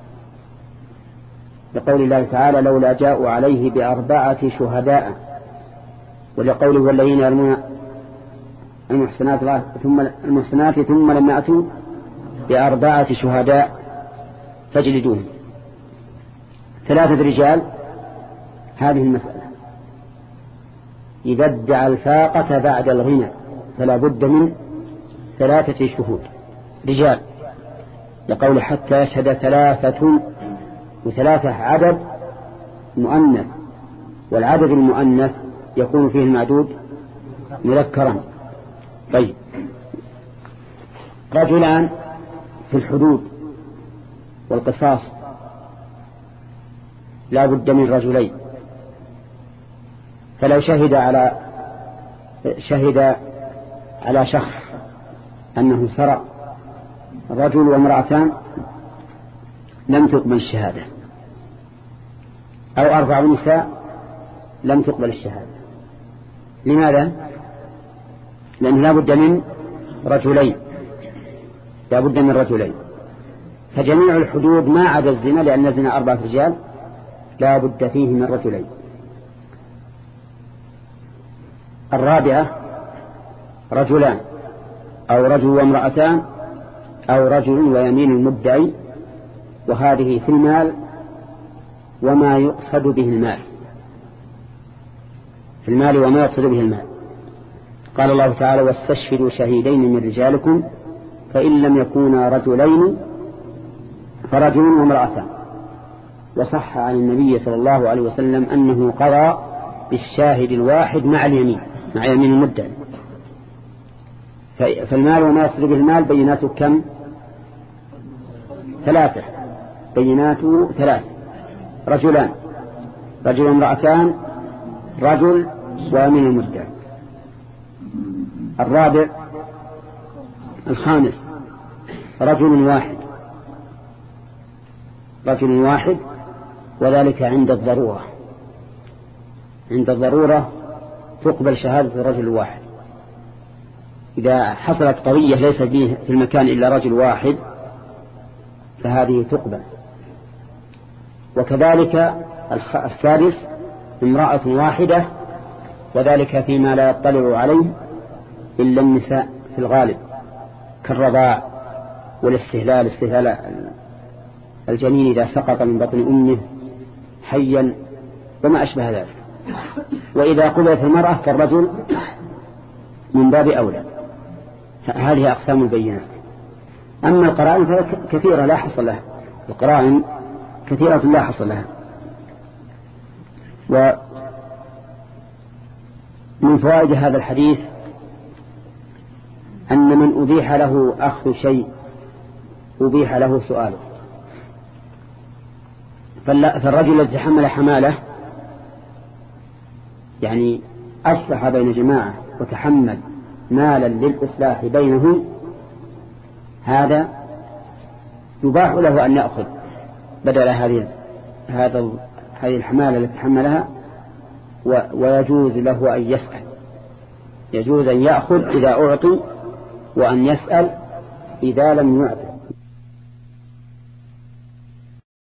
لقول الله تعالى لولا جاءوا عليه بأربعة شهداء، ولقوله والذين يرمون المحسنات ثم المحسنات ثم لم يأتوا بأربعة شهداء فاجلدوهم. ثلاثة رجال هذه المسألة إذا ادعى الفاقة بعد الغنى فلا بد من ثلاثة شهود رجال، لقول حتى يشهد ثلاثة، وثلاثة عدد مؤنث، والعدد المؤنث يكون فيه المعدود مذكرا. طيب، رجلان في الحدود والقصاص لا بد من رجلين، فلو شهد على شهد على شخص أنه سرق رجل وامرأتان لم تقبل الشهادة، أو أربع نساء لم تقبل الشهادة. لماذا؟ لأنه لا بد من رجلين، لا بد من رجلين. فجميع الحدود ما عدا الزنا، لأن الزنا أربعة رجال لا بد فيه من رجلين. الرابعة رجلان أو رجل وامرأتان أو رجل ويمين المدعي وهذه في المال وما يقصد به المال، في المال وما يقصد به المال. قال الله تعالى: واستشهدوا شهيدين من رجالكم فإن لم يكونا رجلين فرجل وامرأتان. وصح عن النبي صلى الله عليه وسلم أنه قضى بالشاهد الواحد مع اليمين، مع يمين المدعي. فالمال وما يقصد به المال بيناته كم؟ ثلاثة، بيناته ثلاثة: رجلان، رجل وامرأتان، رجل ويمين المدعي. الرابع الخامس رجل واحد، رجل واحد، وذلك عند الضرورة، عند الضرورة تقبل شهادة الرجل الواحد. إذا حصلت قضية ليس فيه في المكان إلا رجل واحد فهذه تقبل. وكذلك السادس امرأة واحدة، وذلك فيما لا يطلع عليه إلا النساء في الغالب، كالرضاع والاستهلال، استهلال الجنين إذا سقط من بطن أمه حيا وما أشبه ذلك. وإذا قبلت المرأة فالرجل من باب أولى. هذه أقسام البينات. أما القرائن فكثيرة لا حصل لها، القرائن كثيرة لا حصل لها. ومن فوائد هذا الحديث أن من أبيح له أخذ شيء أبيح له سؤاله. فالرجل الذي تحمل حماله يعني أصلح بين جماعة وتحمل مالا للإصلاح بينهم، هذا يباح له أن يأخذ بدل هذه هذا هذه الحمالة التي تحملها، ويجوز له أن يسأل، يجوز أن يأخذ إذا أعطي وأن يسأل إذا لم يعطي.